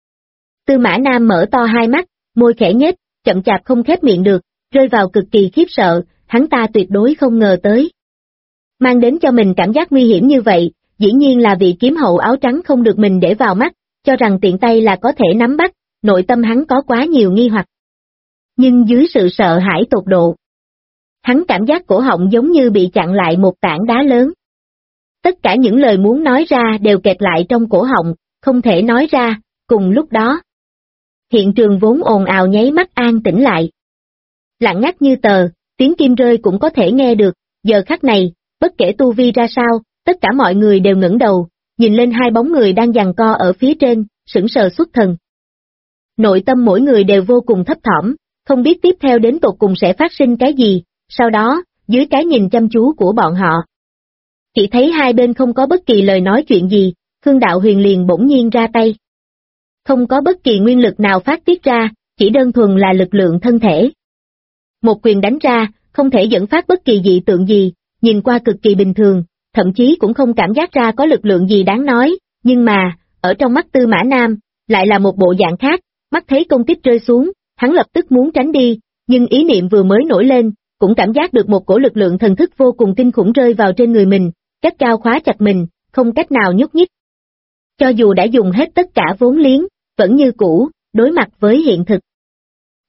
Tư Mã Nam mở to hai mắt, môi khẽ nhếch, chậm chạp không khép miệng được, rơi vào cực kỳ khiếp sợ, hắn ta tuyệt đối không ngờ tới. Mang đến cho mình cảm giác nguy hiểm như vậy, dĩ nhiên là vị kiếm hậu áo trắng không được mình để vào mắt, cho rằng tiện tay là có thể nắm bắt, nội tâm hắn có quá nhiều nghi hoặc. Nhưng dưới sự sợ hãi tột độ, hắn cảm giác cổ họng giống như bị chặn lại một tảng đá lớn. Tất cả những lời muốn nói ra đều kẹt lại trong cổ họng, không thể nói ra, cùng lúc đó. Hiện trường vốn ồn ào nháy mắt an tĩnh lại. Lặng ngắt như tờ, tiếng kim rơi cũng có thể nghe được, giờ khắc này, bất kể tu vi ra sao, tất cả mọi người đều ngẩng đầu, nhìn lên hai bóng người đang giằng co ở phía trên, sững sờ xuất thần. Nội tâm mỗi người đều vô cùng thấp thỏm, không biết tiếp theo đến tột cùng sẽ phát sinh cái gì, sau đó, dưới cái nhìn chăm chú của bọn họ. Chỉ thấy hai bên không có bất kỳ lời nói chuyện gì, Khương Đạo Huyền liền bỗng nhiên ra tay. Không có bất kỳ nguyên lực nào phát tiết ra, chỉ đơn thuần là lực lượng thân thể. Một quyền đánh ra, không thể dẫn phát bất kỳ dị tượng gì, nhìn qua cực kỳ bình thường, thậm chí cũng không cảm giác ra có lực lượng gì đáng nói, nhưng mà, ở trong mắt Tư Mã Nam, lại là một bộ dạng khác, mắt thấy công kích rơi xuống, hắn lập tức muốn tránh đi, nhưng ý niệm vừa mới nổi lên, cũng cảm giác được một cổ lực lượng thần thức vô cùng kinh khủng rơi vào trên người mình, cách cao khóa chặt mình, không cách nào nhúc nhích. Cho dù đã dùng hết tất cả vốn liếng, vẫn như cũ, đối mặt với hiện thực.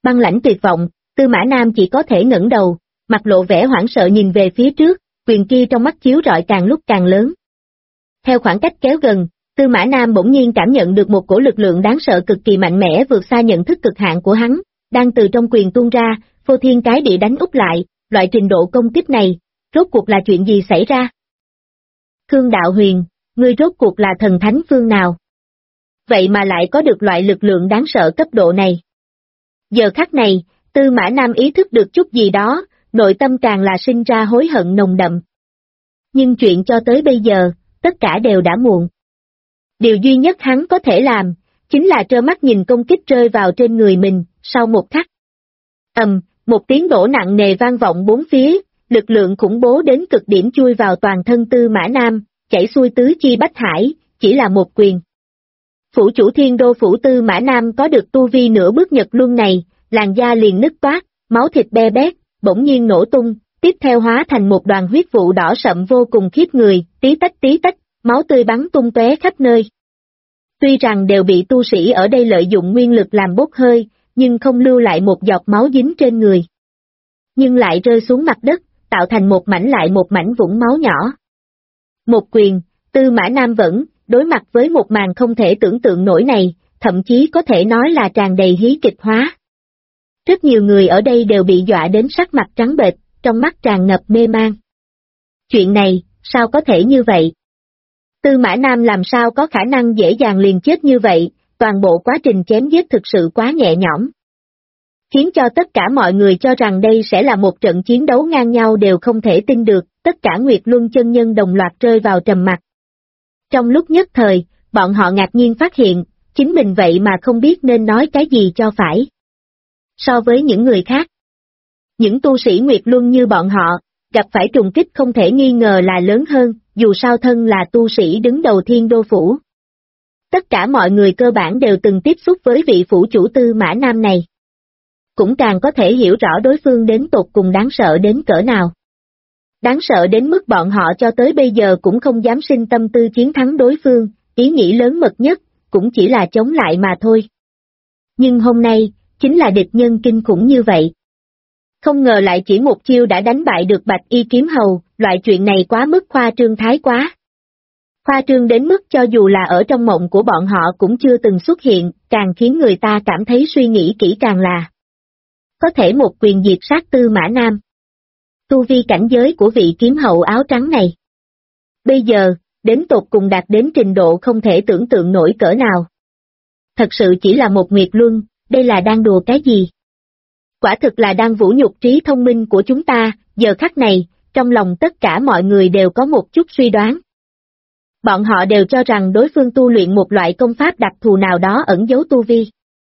Băng lãnh tuyệt vọng, Tư Mã Nam chỉ có thể ngẩng đầu, mặt lộ vẻ hoảng sợ nhìn về phía trước, quyền kia trong mắt chiếu rọi càng lúc càng lớn. Theo khoảng cách kéo gần, Tư Mã Nam bỗng nhiên cảm nhận được một cổ lực lượng đáng sợ cực kỳ mạnh mẽ vượt xa nhận thức cực hạn của hắn, đang từ trong quyền tuôn ra, phô thiên cái địa đánh úp lại, loại trình độ công kích này, rốt cuộc là chuyện gì xảy ra? Khương Đạo Huyền, ngươi rốt cuộc là thần thánh phương nào? Vậy mà lại có được loại lực lượng đáng sợ cấp độ này. Giờ khắc này, Tư Mã Nam ý thức được chút gì đó, nội tâm càng là sinh ra hối hận nồng đậm. Nhưng chuyện cho tới bây giờ, tất cả đều đã muộn. Điều duy nhất hắn có thể làm, chính là trơ mắt nhìn công kích rơi vào trên người mình, sau một khắc. Một tiếng nổ nặng nề vang vọng bốn phía, lực lượng khủng bố đến cực điểm chui vào toàn thân Tư Mã Nam, chảy xuôi tứ chi bách hải, chỉ là một quyền. Phủ chủ Thiên Đô phủ Tư Mã Nam có được tu vi nửa bước nhật luân này, làn da liền nứt toát, máu thịt be bét, bỗng nhiên nổ tung, tiếp theo hóa thành một đoàn huyết vụ đỏ sậm vô cùng khiếp người, tí tách, máu tươi bắn tung tóe khắp nơi. Tuy rằng đều bị tu sĩ ở đây lợi dụng nguyên lực làm bốc hơi, nhưng không lưu lại một giọt máu dính trên người. Nhưng lại rơi xuống mặt đất, tạo thành một mảnh lại một mảnh vũng máu nhỏ. Một quyền, Tư Mã Nam vẫn, đối mặt với một màn không thể tưởng tượng nổi này, thậm chí có thể nói là tràn đầy hí kịch hóa. Rất nhiều người ở đây đều bị dọa đến sắc mặt trắng bệch, trong mắt tràn ngập mê man. Chuyện này, sao có thể như vậy? Tư Mã Nam làm sao có khả năng dễ dàng liền chết như vậy, toàn bộ quá trình chém giết thực sự quá nhẹ nhõm. Khiến cho tất cả mọi người cho rằng đây sẽ là một trận chiến đấu ngang nhau đều không thể tin được, tất cả Nguyệt Luân chân nhân đồng loạt rơi vào trầm mặc. Trong lúc nhất thời, bọn họ ngạc nhiên phát hiện, chính mình vậy mà không biết nên nói cái gì cho phải. So với những người khác, những tu sĩ Nguyệt Luân như bọn họ, gặp phải trùng kích không thể nghi ngờ là lớn hơn, dù sao thân là tu sĩ đứng đầu Thiên Đô phủ. Tất cả mọi người cơ bản đều từng tiếp xúc với vị phủ chủ Tư Mã Nam này. Cũng càng có thể hiểu rõ đối phương đến tột cùng đáng sợ đến cỡ nào. Đáng sợ đến mức bọn họ cho tới bây giờ cũng không dám sinh tâm tư chiến thắng đối phương, ý nghĩ lớn mật nhất, cũng chỉ là chống lại mà thôi. Nhưng hôm nay, chính là địch nhân kinh khủng như vậy. Không ngờ lại chỉ một chiêu đã đánh bại được Bạch Y Kiếm Hầu, loại chuyện này quá mức khoa trương thái quá. Khoa trương đến mức cho dù là ở trong mộng của bọn họ cũng chưa từng xuất hiện, càng khiến người ta cảm thấy suy nghĩ kỹ càng là có thể một quyền diệt sát Tư Mã Nam. Tu vi cảnh giới của vị kiếm hậu áo trắng này. Bây giờ, đến tột cùng đạt đến trình độ không thể tưởng tượng nổi cỡ nào. Thật sự chỉ là một Nguyệt Luân, đây là đang đùa cái gì? Quả thực là đang vũ nhục trí thông minh của chúng ta, giờ khắc này, trong lòng tất cả mọi người đều có một chút suy đoán. Bọn họ đều cho rằng đối phương tu luyện một loại công pháp đặc thù nào đó ẩn giấu tu vi.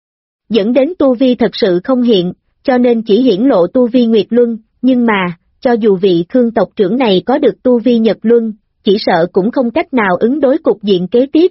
Dẫn đến tu vi thật sự không hiện, cho nên chỉ hiển lộ tu vi Nguyệt Luân, nhưng mà, cho dù vị Khương tộc trưởng này có được tu vi Nhật Luân, chỉ sợ cũng không cách nào ứng đối cục diện kế tiếp.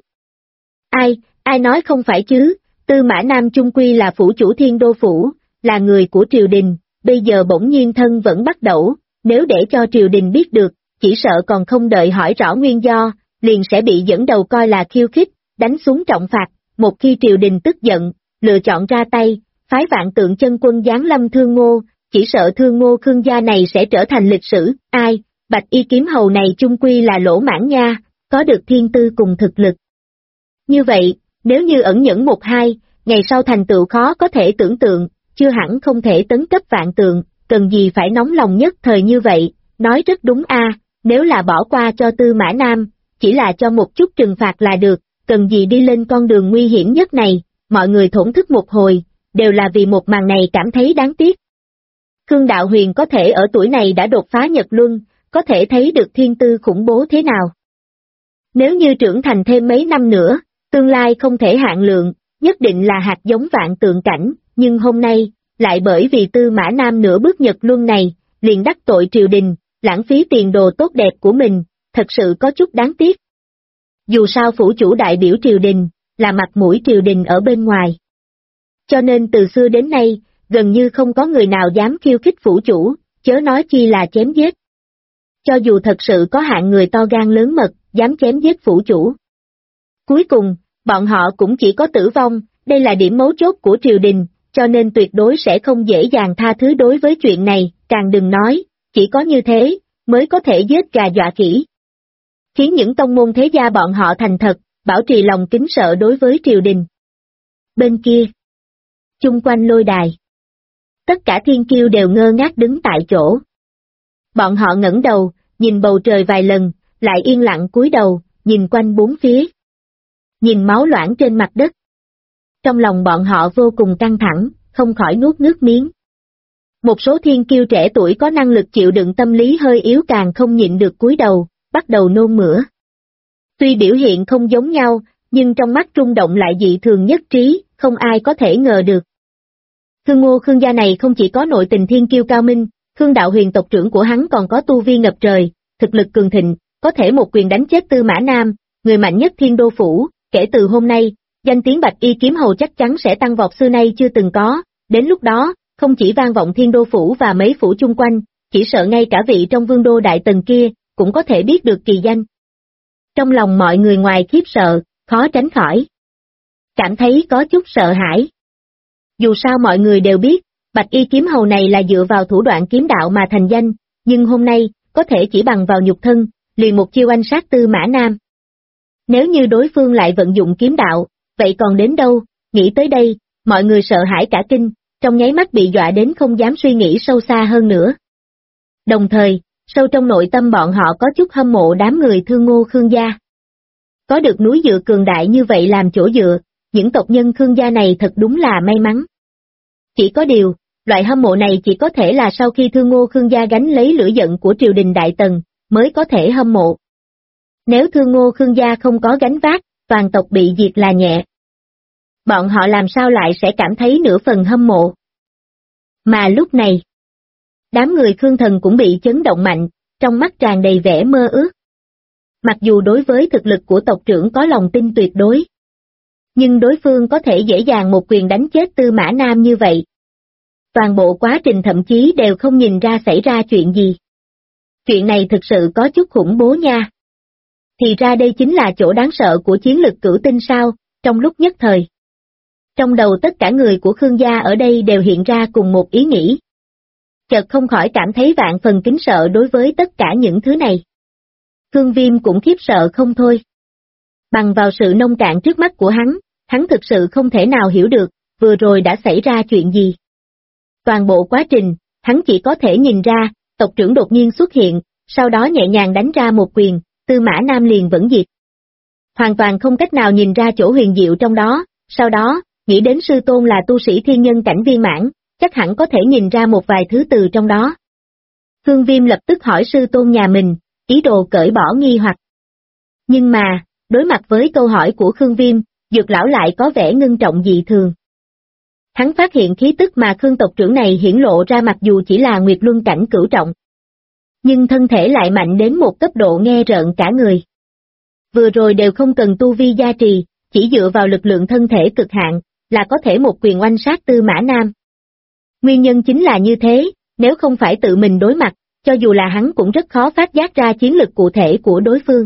Ai nói không phải chứ, Tư Mã Nam chung quy là phủ chủ Thiên Đô phủ, là người của triều đình, bây giờ bỗng nhiên thân vẫn bắt đầu, nếu để cho triều đình biết được, chỉ sợ còn không đợi hỏi rõ nguyên do, liền sẽ bị dẫn đầu coi là khiêu khích, đánh xuống trọng phạt, một khi triều đình tức giận, lựa chọn ra tay, phái Vạn Tượng chân quân giáng lâm Thương Ngô, chỉ sợ Thương Ngô Khương gia này sẽ trở thành lịch sử, Bạch Y Kiếm Hầu này chung quy là lỗ mãn nha, có được thiên tư cùng thực lực. Như vậy, nếu như ẩn nhẫn một hai, ngày sau thành tựu khó có thể tưởng tượng, chưa hẳn không thể tấn cấp Vạn Tượng, cần gì phải nóng lòng nhất thời như vậy, nói rất đúng nếu là bỏ qua cho Tư Mã Nam, chỉ là cho một chút trừng phạt là được, cần gì đi lên con đường nguy hiểm nhất này, mọi người thổn thức một hồi, đều là vì một màn này cảm thấy đáng tiếc. Khương Đạo Huyền có thể ở tuổi này đã đột phá Nhật Luân, có thể thấy được thiên tư khủng bố thế nào. Nếu như trưởng thành thêm mấy năm nữa, tương lai không thể hạn lượng, nhất định là hạt giống Vạn Tượng cảnh, nhưng hôm nay, lại bởi vì Tư Mã Nam nửa bước Nhật Luân này, liền đắc tội triều đình, lãng phí tiền đồ tốt đẹp của mình, thật sự có chút đáng tiếc. Dù sao phủ chủ đại biểu triều đình, là mặt mũi triều đình ở bên ngoài. Cho nên từ xưa đến nay, gần như không có người nào dám khiêu khích phủ chủ, chớ nói chi là chém giết. Cho dù thật sự có hạng người to gan lớn mật, dám chém giết phủ chủ. Cuối cùng, bọn họ cũng chỉ có tử vong, đây là điểm mấu chốt của triều đình, cho nên tuyệt đối sẽ không dễ dàng tha thứ đối với chuyện này, càng đừng nói, chỉ có như thế, mới có thể giết gà dọa khỉ. Khiến những tông môn thế gia bọn họ thành thật, bảo trì lòng kính sợ đối với triều đình. Bên kia, chung quanh lôi đài, tất cả thiên kiêu đều ngơ ngác đứng tại chỗ. Bọn họ ngẩng đầu, nhìn bầu trời vài lần, lại yên lặng cúi đầu, nhìn quanh bốn phía. Nhìn máu loãng trên mặt đất. Trong lòng bọn họ vô cùng căng thẳng, không khỏi nuốt nước miếng. Một số thiên kiêu trẻ tuổi có năng lực chịu đựng tâm lý hơi yếu càng không nhịn được cúi đầu, bắt đầu nôn mửa. Tuy biểu hiện không giống nhau, nhưng trong mắt rung động lại dị thường nhất trí, không ai có thể ngờ được. Khương Ngô Khương gia này không chỉ có nội tình thiên kiêu cao minh, Khương Đạo Huyền tộc trưởng của hắn còn có tu vi ngập trời, thực lực cường thịnh, có thể một quyền đánh chết Tư Mã Nam, người mạnh nhất Thiên Đô Phủ, kể từ hôm nay, danh tiếng Bạch Y Kiếm Hầu chắc chắn sẽ tăng vọt xưa nay chưa từng có, đến lúc đó, không chỉ vang vọng Thiên Đô Phủ và mấy phủ chung quanh, chỉ sợ ngay cả vị trong Vương Đô Đại Tần kia, cũng có thể biết được kỳ danh. Trong lòng mọi người ngoài khiếp sợ, khó tránh khỏi cảm thấy có chút sợ hãi. Dù sao mọi người đều biết, Bạch Y Kiếm Hầu này là dựa vào thủ đoạn kiếm đạo mà thành danh, nhưng hôm nay, có thể chỉ bằng vào nhục thân, liền một chiêu anh sát Tư Mã Nam. Nếu như đối phương lại vận dụng kiếm đạo, vậy còn đến đâu, nghĩ tới đây, mọi người sợ hãi cả kinh, trong nháy mắt bị dọa đến không dám suy nghĩ sâu xa hơn nữa. Đồng thời, sâu trong nội tâm bọn họ có chút hâm mộ đám người Thương Ngô Khương gia. Có được núi dựa cường đại như vậy làm chỗ dựa, những tộc nhân Khương gia này thật đúng là may mắn. Chỉ có điều, loại hâm mộ này chỉ có thể là sau khi Thương Ngô Khương gia gánh lấy lửa giận của triều đình Đại Tần, mới có thể hâm mộ. Nếu Thương Ngô Khương gia không có gánh vác, toàn tộc bị diệt là nhẹ. Bọn họ làm sao lại sẽ cảm thấy nửa phần hâm mộ. Mà lúc này, đám người Khương Thần cũng bị chấn động mạnh, trong mắt tràn đầy vẻ mơ ước. Mặc dù đối với thực lực của tộc trưởng có lòng tin tuyệt đối, nhưng đối phương có thể dễ dàng một quyền đánh chết Tư Mã Nam như vậy. Toàn bộ quá trình thậm chí đều không nhìn ra xảy ra chuyện gì. Chuyện này thực sự có chút khủng bố nha. Thì ra đây chính là chỗ đáng sợ của chiến lực cửu tinh sao, trong lúc nhất thời. Trong đầu tất cả người của Khương gia ở đây đều hiện ra cùng một ý nghĩ. Chợt không khỏi cảm thấy vạn phần kính sợ đối với tất cả những thứ này. Khương Viêm cũng khiếp sợ không thôi. Bằng vào sự nông cạn trước mắt của hắn thực sự không thể nào hiểu được, vừa rồi đã xảy ra chuyện gì. Toàn bộ quá trình, hắn chỉ có thể nhìn ra, tộc trưởng đột nhiên xuất hiện, sau đó nhẹ nhàng đánh ra một quyền, Tư Mã Nam liền vẫn diệt. Hoàn toàn không cách nào nhìn ra chỗ huyền diệu trong đó, sau đó, nghĩ đến sư tôn là tu sĩ thiên nhân cảnh viên mãn, chắc hẳn có thể nhìn ra một vài thứ từ trong đó. Khương Viêm lập tức hỏi sư tôn nhà mình, ý đồ cởi bỏ nghi hoặc. Nhưng mà, đối mặt với câu hỏi của Khương Viêm, Dược lão lại có vẻ ngưng trọng dị thường. Hắn phát hiện khí tức mà Khương tộc trưởng này hiển lộ ra mặc dù chỉ là Nguyệt Luân cảnh cửu trọng, nhưng thân thể lại mạnh đến một cấp độ nghe rợn cả người. Vừa rồi đều không cần tu vi gia trì, chỉ dựa vào lực lượng thân thể cực hạn, là có thể một quyền oanh sát Tư Mã Nam. Nguyên nhân chính là như thế, nếu không phải tự mình đối mặt, cho dù là hắn cũng rất khó phát giác ra chiến lực cụ thể của đối phương.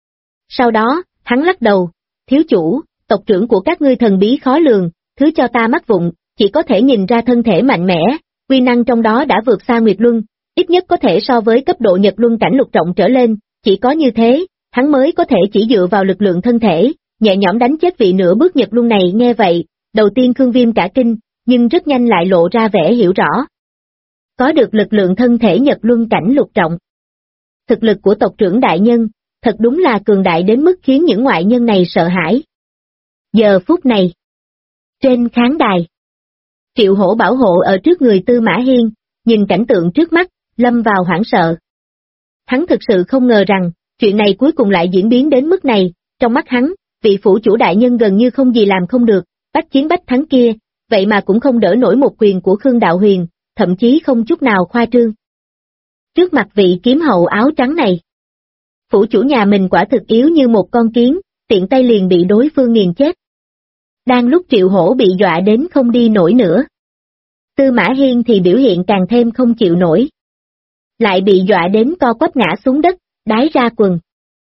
Sau đó, hắn lắc đầu, thiếu chủ, tộc trưởng của các ngươi thần bí khó lường, thứ cho ta mắc vụng, chỉ có thể nhìn ra thân thể mạnh mẽ, uy năng trong đó đã vượt xa Nguyệt Luân, ít nhất có thể so với cấp độ Nhật Luân cảnh lục trọng trở lên, chỉ có như thế, hắn mới có thể chỉ dựa vào lực lượng thân thể, nhẹ nhõm đánh chết vị nửa bước Nhật Luân này. Nghe vậy, đầu tiên Khương Viêm cả kinh, nhưng rất nhanh lại lộ ra vẻ hiểu rõ. Có được lực lượng thân thể Nhật Luân cảnh lục trọng. Thực lực của tộc trưởng đại nhân, thật đúng là cường đại đến mức khiến những ngoại nhân này sợ hãi. Giờ phút này, trên khán đài, Triệu Hổ bảo hộ ở trước người Tư Mã Hiên, nhìn cảnh tượng trước mắt, lâm vào hoảng sợ. Hắn thực sự không ngờ rằng, chuyện này cuối cùng lại diễn biến đến mức này, trong mắt hắn, vị phủ chủ đại nhân gần như không gì làm không được, bách chiến bách thắng kia, vậy mà cũng không đỡ nổi một quyền của Khương Đạo Huyền, thậm chí không chút nào khoa trương. Trước mặt vị kiếm hậu áo trắng này, phủ chủ nhà mình quả thực yếu như một con kiến, tiện tay liền bị đối phương nghiền chết. Đang lúc Triệu Hổ bị dọa đến không đi nổi nữa, Tư Mã Hiên thì biểu hiện càng thêm không chịu nổi. Lại bị dọa đến co quắp ngã xuống đất, đái ra quần.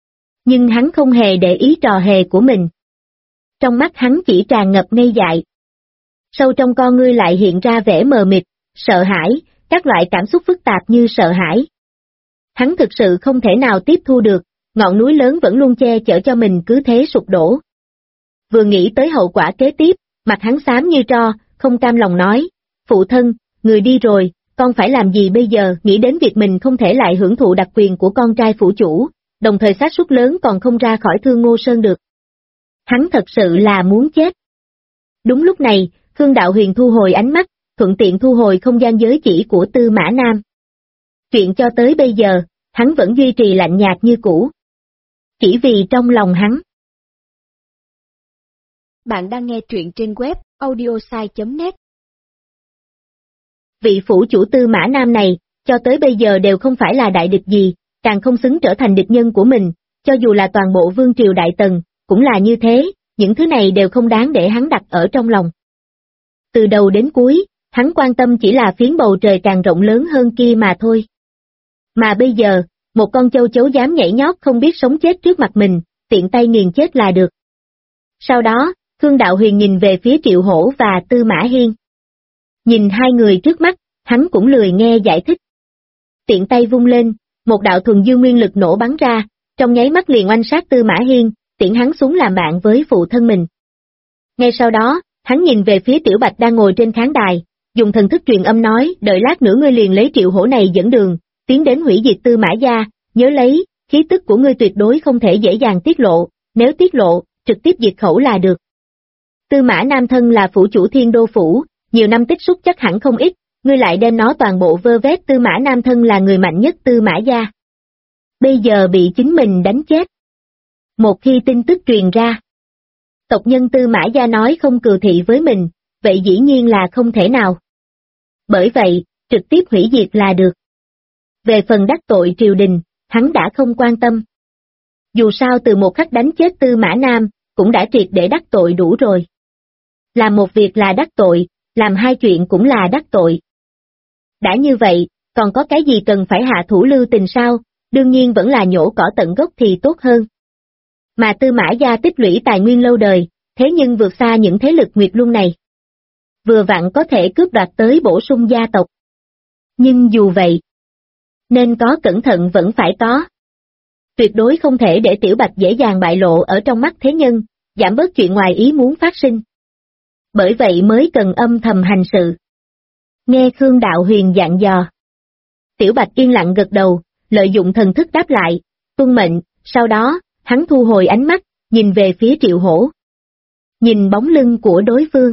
Nhưng hắn không hề để ý trò hề của mình. Trong mắt hắn chỉ tràn ngập ngây dại. Sâu trong con ngươi lại hiện ra vẻ mờ mịt, sợ hãi, các loại cảm xúc phức tạp như sợ hãi. Hắn thực sự không thể nào tiếp thu được, ngọn núi lớn vẫn luôn che chở cho mình cứ thế sụp đổ. Vừa nghĩ tới hậu quả kế tiếp, mặt hắn xám như tro, không cam lòng nói, phụ thân, người đi rồi, con phải làm gì bây giờ? Nghĩ đến việc mình không thể lại hưởng thụ đặc quyền của con trai phủ chủ, đồng thời xác suất lớn còn không ra khỏi Thương Ngô Sơn được. Hắn thật sự là muốn chết. Đúng lúc này, Khương Đạo Huyền thu hồi ánh mắt, thuận tiện thu hồi không gian giới chỉ của Tư Mã Nam. Chuyện cho tới bây giờ, hắn vẫn duy trì lạnh nhạt như cũ. Chỉ vì trong lòng hắn. Bạn đang nghe truyện trên web audiosai.net. Vị phủ chủ Tư Mã Nam này, cho tới bây giờ đều không phải là đại địch gì, càng không xứng trở thành địch nhân của mình, cho dù là toàn bộ vương triều Đại Tần, cũng là như thế, những thứ này đều không đáng để hắn đặt ở trong lòng. Từ đầu đến cuối, hắn quan tâm chỉ là phiến bầu trời càng rộng lớn hơn kia mà thôi. Mà bây giờ, một con châu chấu dám nhảy nhót không biết sống chết trước mặt mình, tiện tay nghiền chết là được. Sau đó, Khương Đạo Huyền nhìn về phía Triệu Hổ và Tư Mã Hiên. Nhìn hai người trước mắt, hắn cũng lười nghe giải thích. Tiện tay vung lên, một đạo thuần dương nguyên lực nổ bắn ra, trong nháy mắt liền oanh sát Tư Mã Hiên, tiễn hắn xuống làm bạn với phụ thân mình. Ngay sau đó, hắn nhìn về phía Tiểu Bạch đang ngồi trên khán đài, dùng thần thức truyền âm nói, đợi lát nữa ngươi liền lấy Triệu Hổ này dẫn đường, tiến đến hủy diệt Tư Mã gia, nhớ lấy, khí tức của ngươi tuyệt đối không thể dễ dàng tiết lộ, nếu tiết lộ, trực tiếp diệt khẩu là được. Tư Mã Nam thân là phủ chủ Thiên Đô phủ, nhiều năm tích xúc chắc hẳn không ít, ngươi lại đem nó toàn bộ vơ vét. Tư Mã Nam thân là người mạnh nhất Tư Mã gia. Bây giờ bị chính mình đánh chết. Một khi tin tức truyền ra, tộc nhân Tư Mã gia nói không cừu thị với mình, vậy dĩ nhiên là không thể nào. Bởi vậy, trực tiếp hủy diệt là được. Về phần đắc tội triều đình, hắn đã không quan tâm. Dù sao từ một khắc đánh chết Tư Mã Nam, cũng đã triệt để đắc tội đủ rồi. Làm một việc là đắc tội, làm hai chuyện cũng là đắc tội. Đã như vậy, còn có cái gì cần phải hạ thủ lưu tình sao, đương nhiên vẫn là nhổ cỏ tận gốc thì tốt hơn. Mà Tư Mã gia tích lũy tài nguyên lâu đời, thế nhưng vượt xa những thế lực Nguyệt Luân này. Vừa vặn có thể cướp đoạt tới bổ sung gia tộc. Nhưng dù vậy, nên có cẩn thận vẫn phải có. Tuyệt đối không thể để Tiểu Bạch dễ dàng bại lộ ở trong mắt thế nhân, giảm bớt chuyện ngoài ý muốn phát sinh. Bởi vậy mới cần âm thầm hành sự. Nghe Khương Đạo Huyền dặn dò. Tiểu Bạch yên lặng gật đầu, lợi dụng thần thức đáp lại, tuân mệnh, sau đó, hắn thu hồi ánh mắt, nhìn về phía Triệu Hổ. Nhìn bóng lưng của đối phương.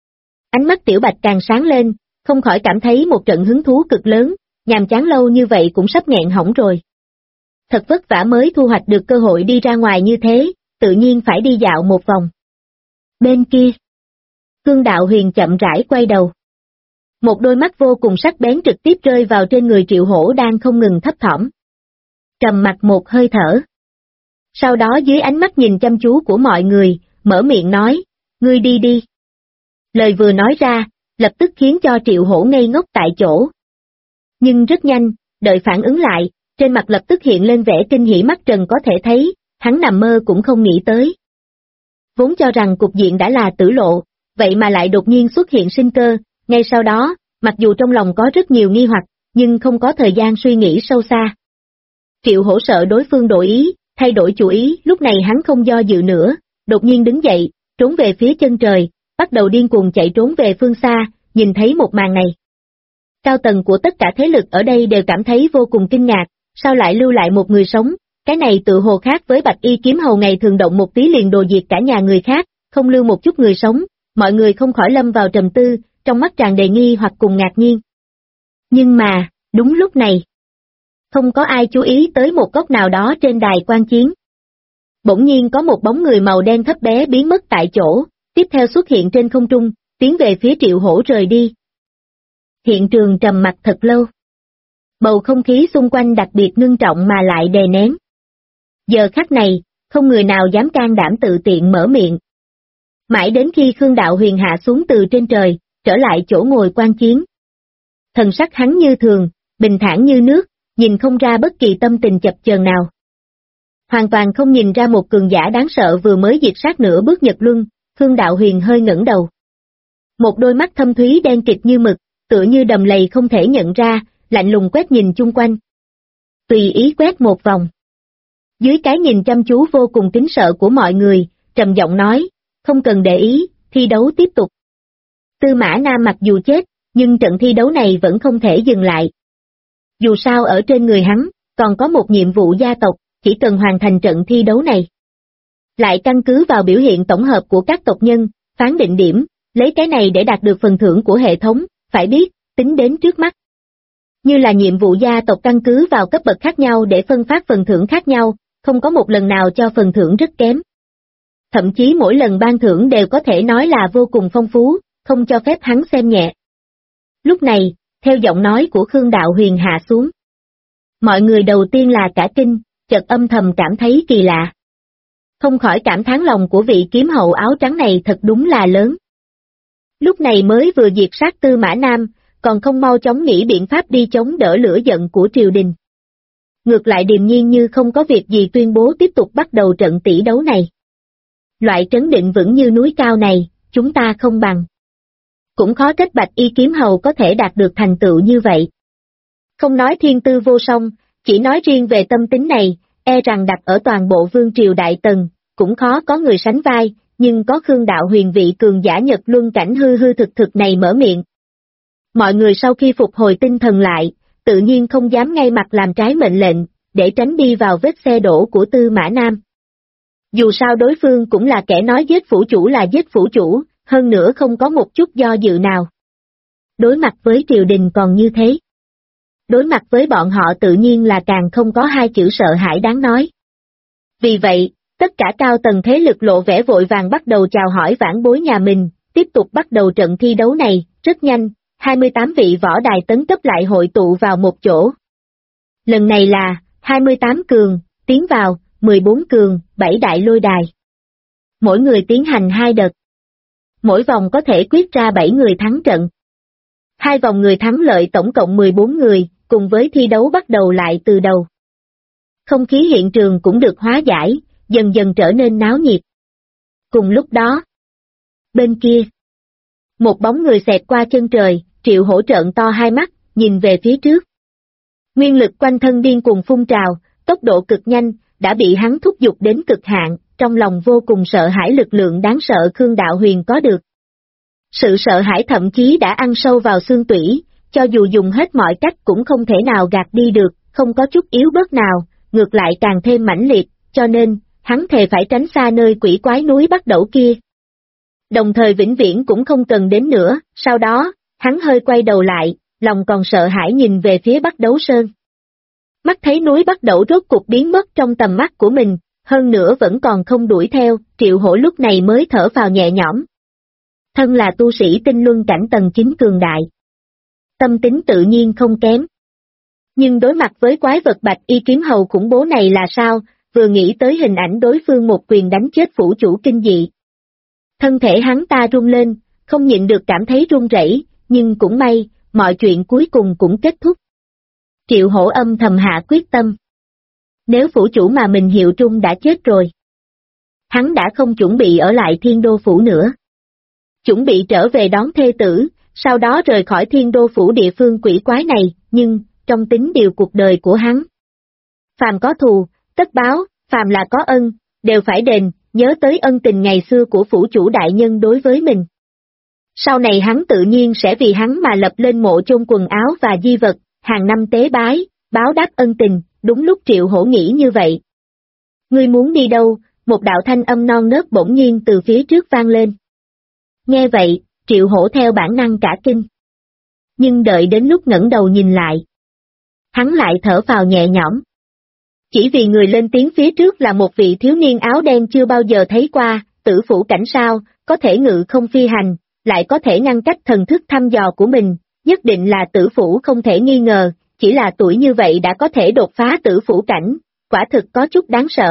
Ánh mắt Tiểu Bạch càng sáng lên, không khỏi cảm thấy một trận hứng thú cực lớn, nhàm chán lâu như vậy cũng sắp nghẹn hỏng rồi. Thật vất vả mới thu hoạch được cơ hội đi ra ngoài như thế, tự nhiên phải đi dạo một vòng. Bên kia, Khương Đạo Huyền chậm rãi quay đầu. Một đôi mắt vô cùng sắc bén trực tiếp rơi vào trên người Triệu Hổ đang không ngừng thấp thỏm. Trầm mặc một hơi thở. Sau đó dưới ánh mắt nhìn chăm chú của mọi người, mở miệng nói, ngươi đi đi. Lời vừa nói ra, lập tức khiến cho Triệu Hổ ngây ngốc tại chỗ. Nhưng rất nhanh, đợi phản ứng lại, trên mặt lập tức hiện lên vẻ kinh hỉ mắt trần có thể thấy, hắn nằm mơ cũng không nghĩ tới. Vốn cho rằng cục diện đã là tử lộ, vậy mà lại đột nhiên xuất hiện sinh cơ, ngay sau đó, mặc dù trong lòng có rất nhiều nghi hoặc, nhưng không có thời gian suy nghĩ sâu xa. Triệu Hổ sợ đối phương đổi ý, thay đổi chủ ý, lúc này hắn không do dự nữa, đột nhiên đứng dậy, trốn về phía chân trời, bắt đầu điên cuồng chạy trốn về phương xa, nhìn thấy một màn này. Cao tầng của tất cả thế lực ở đây đều cảm thấy vô cùng kinh ngạc, sao lại lưu lại một người sống, cái này tự hồ khác với Bạch Y kiếm hầu ngày thường động một tí liền đồ diệt cả nhà người khác, không lưu một chút người sống, mọi người không khỏi lâm vào trầm tư, trong mắt tràn đầy nghi hoặc cùng ngạc nhiên. Nhưng mà, đúng lúc này, không có ai chú ý tới một góc nào đó trên đài quan chiến. Bỗng nhiên có một bóng người màu đen thấp bé biến mất tại chỗ, tiếp theo xuất hiện trên không trung, tiến về phía Triệu Hổ rời đi. Hiện trường trầm mặc thật lâu. Bầu không khí xung quanh đặc biệt ngưng trọng mà lại đè nén. Giờ khắc này, không người nào dám can đảm tự tiện mở miệng. Mãi đến khi Khương Đạo Huyền hạ xuống từ trên trời, trở lại chỗ ngồi quan chiến. Thần sắc hắn như thường, bình thản như nước, nhìn không ra bất kỳ tâm tình chập chờn nào. Hoàn toàn không nhìn ra một cường giả đáng sợ vừa mới diệt sát nửa bước Nhật Luân, Khương Đạo Huyền hơi ngẩng đầu. Một đôi mắt thâm thúy đen kịt như mực, tựa như đầm lầy không thể nhận ra, lạnh lùng quét nhìn chung quanh. Tùy ý quét một vòng. Dưới cái nhìn chăm chú vô cùng kính sợ của mọi người, trầm giọng nói, không cần để ý, thi đấu tiếp tục. Tư Mã Nam mặc dù chết, nhưng trận thi đấu này vẫn không thể dừng lại. Dù sao ở trên người hắn, còn có một nhiệm vụ gia tộc, chỉ cần hoàn thành trận thi đấu này. Lại căn cứ vào biểu hiện tổng hợp của các tộc nhân, phán định điểm, lấy cái này để đạt được phần thưởng của hệ thống, phải biết, tính đến trước mắt. Như là nhiệm vụ gia tộc căn cứ vào cấp bậc khác nhau để phân phát phần thưởng khác nhau, không có một lần nào cho phần thưởng rất kém. Thậm chí mỗi lần ban thưởng đều có thể nói là vô cùng phong phú, không cho phép hắn xem nhẹ. Lúc này, theo giọng nói của Khương Đạo Huyền hạ xuống. Mọi người đầu tiên là cả kinh, chợt âm thầm cảm thấy kỳ lạ. Không khỏi cảm thán lòng của vị kiếm hậu áo trắng này thật đúng là lớn. Lúc này mới vừa diệt sát Tư Mã Nam, còn không mau chóng nghĩ biện pháp đi chống đỡ lửa giận của triều đình. Ngược lại điềm nhiên như không có việc gì tuyên bố tiếp tục bắt đầu trận tỷ đấu này. Loại trấn định vững như núi cao này, chúng ta không bằng. Cũng khó trách Bạch Y kiếm hầu có thể đạt được thành tựu như vậy. Không nói thiên tư vô song, chỉ nói riêng về tâm tính này, e rằng đặt ở toàn bộ vương triều Đại Tần, cũng khó có người sánh vai, nhưng có Khương Đạo Huyền vị cường giả Nhật Luân cảnh hư hư thực thực này mở miệng. Mọi người sau khi phục hồi tinh thần lại, tự nhiên không dám ngay mặt làm trái mệnh lệnh, để tránh đi vào vết xe đổ của Tư Mã Nam. Dù sao đối phương cũng là kẻ nói giết phủ chủ là giết phủ chủ, hơn nữa không có một chút do dự nào. Đối mặt với triều đình còn như thế. Đối mặt với bọn họ tự nhiên là càng không có hai chữ sợ hãi đáng nói. Vì vậy, tất cả cao tầng thế lực lộ vẻ vội vàng bắt đầu chào hỏi vãn bối nhà mình, tiếp tục bắt đầu trận thi đấu này, rất nhanh, 28 vị võ đài tấn cấp lại hội tụ vào một chỗ. Lần này là, 28 cường, tiến vào, 14 cường, 7 đại lôi đài. Mỗi người tiến hành 2 đợt. Mỗi vòng có thể quyết ra 7 người thắng trận. 2 vòng người thắng lợi tổng cộng 14 người, cùng với thi đấu bắt đầu lại từ đầu. Không khí hiện trường cũng được hóa giải, dần dần trở nên náo nhiệt. Cùng lúc đó, bên kia, một bóng người xẹt qua chân trời, Triệu Hổ trợn to hai mắt, nhìn về phía trước. Nguyên lực quanh thân điên cuồng phun trào, tốc độ cực nhanh, đã bị hắn thúc giục đến cực hạn, trong lòng vô cùng sợ hãi lực lượng đáng sợ Khương Đạo Huyền có được. Sự sợ hãi thậm chí đã ăn sâu vào xương tủy, cho dù dùng hết mọi cách cũng không thể nào gạt đi được, không có chút yếu bớt nào, ngược lại càng thêm mãnh liệt, cho nên, hắn thề phải tránh xa nơi quỷ quái núi Bắc Đẩu kia. Đồng thời vĩnh viễn cũng không cần đến nữa, sau đó, hắn hơi quay đầu lại, lòng còn sợ hãi nhìn về phía Bắc Đấu Sơn. Mắt thấy núi Bắc Đẩu rốt cục biến mất trong tầm mắt của mình, hơn nữa vẫn còn không đuổi theo, Triệu Hổ lúc này mới thở phào nhẹ nhõm. Thân là tu sĩ tinh luân cảnh tầng 9 cường đại. Tâm tính tự nhiên không kém. Nhưng đối mặt với quái vật Bạch Y kiếm hầu khủng bố này là sao, vừa nghĩ tới hình ảnh đối phương một quyền đánh chết phủ chủ kinh dị. Thân thể hắn ta rung lên, không nhịn được cảm thấy run rẩy, nhưng cũng may, mọi chuyện cuối cùng cũng kết thúc. Triệu Hổ âm thầm hạ quyết tâm. Nếu phủ chủ mà mình hiệu trung đã chết rồi, hắn đã không chuẩn bị ở lại Thiên Đô Phủ nữa. Chuẩn bị trở về đón thê tử, sau đó rời khỏi Thiên Đô Phủ địa phương quỷ quái này, nhưng, trong tính điều cuộc đời của hắn. Phàm có thù, tất báo, phàm là có ân, đều phải đền, nhớ tới ân tình ngày xưa của phủ chủ đại nhân đối với mình. Sau này hắn tự nhiên sẽ vì hắn mà lập lên mộ chôn quần áo và di vật, hàng năm tế bái, báo đáp ân tình, đúng lúc Triệu Hổ nghĩ như vậy. Ngươi muốn đi đâu? Một đạo thanh âm non nớt bỗng nhiên từ phía trước vang lên. Nghe vậy, Triệu Hổ theo bản năng cả kinh. Nhưng đợi đến lúc ngẩng đầu nhìn lại, hắn lại thở phào nhẹ nhõm. Chỉ vì người lên tiếng phía trước là một vị thiếu niên áo đen chưa bao giờ thấy qua, tử phủ cảnh sao, có thể ngự không phi hành, lại có thể ngăn cách thần thức thăm dò của mình, nhất định là tử phủ không thể nghi ngờ, chỉ là tuổi như vậy đã có thể đột phá tử phủ cảnh, quả thực có chút đáng sợ.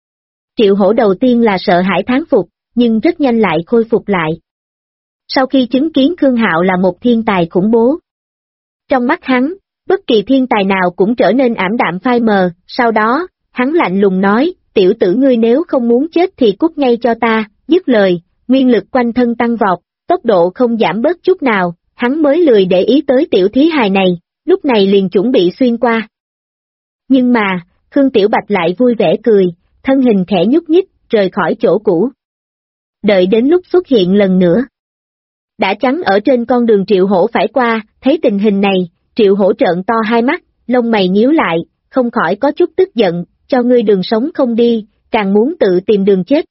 Triệu Hổ đầu tiên là sợ hãi thán phục, nhưng rất nhanh lại khôi phục lại. Sau khi chứng kiến Khương Hạo là một thiên tài khủng bố. Trong mắt hắn, bất kỳ thiên tài nào cũng trở nên ảm đạm phai mờ, sau đó, hắn lạnh lùng nói, tiểu tử ngươi nếu không muốn chết thì cút ngay cho ta, dứt lời, nguyên lực quanh thân tăng vọt, tốc độ không giảm bớt chút nào, hắn mới lười để ý tới tiểu thí hài này, lúc này liền chuẩn bị xuyên qua. Nhưng mà, Khương Tiểu Bạch lại vui vẻ cười, thân hình khẽ nhúc nhích, rời khỏi chỗ cũ. Đợi đến lúc xuất hiện lần nữa. Đã chắn ở trên con đường Triệu Hổ phải qua, thấy tình hình này, Triệu Hổ trợn to hai mắt, lông mày nhíu lại, không khỏi có chút tức giận, cho ngươi đường sống không đi, càng muốn tự tìm đường chết.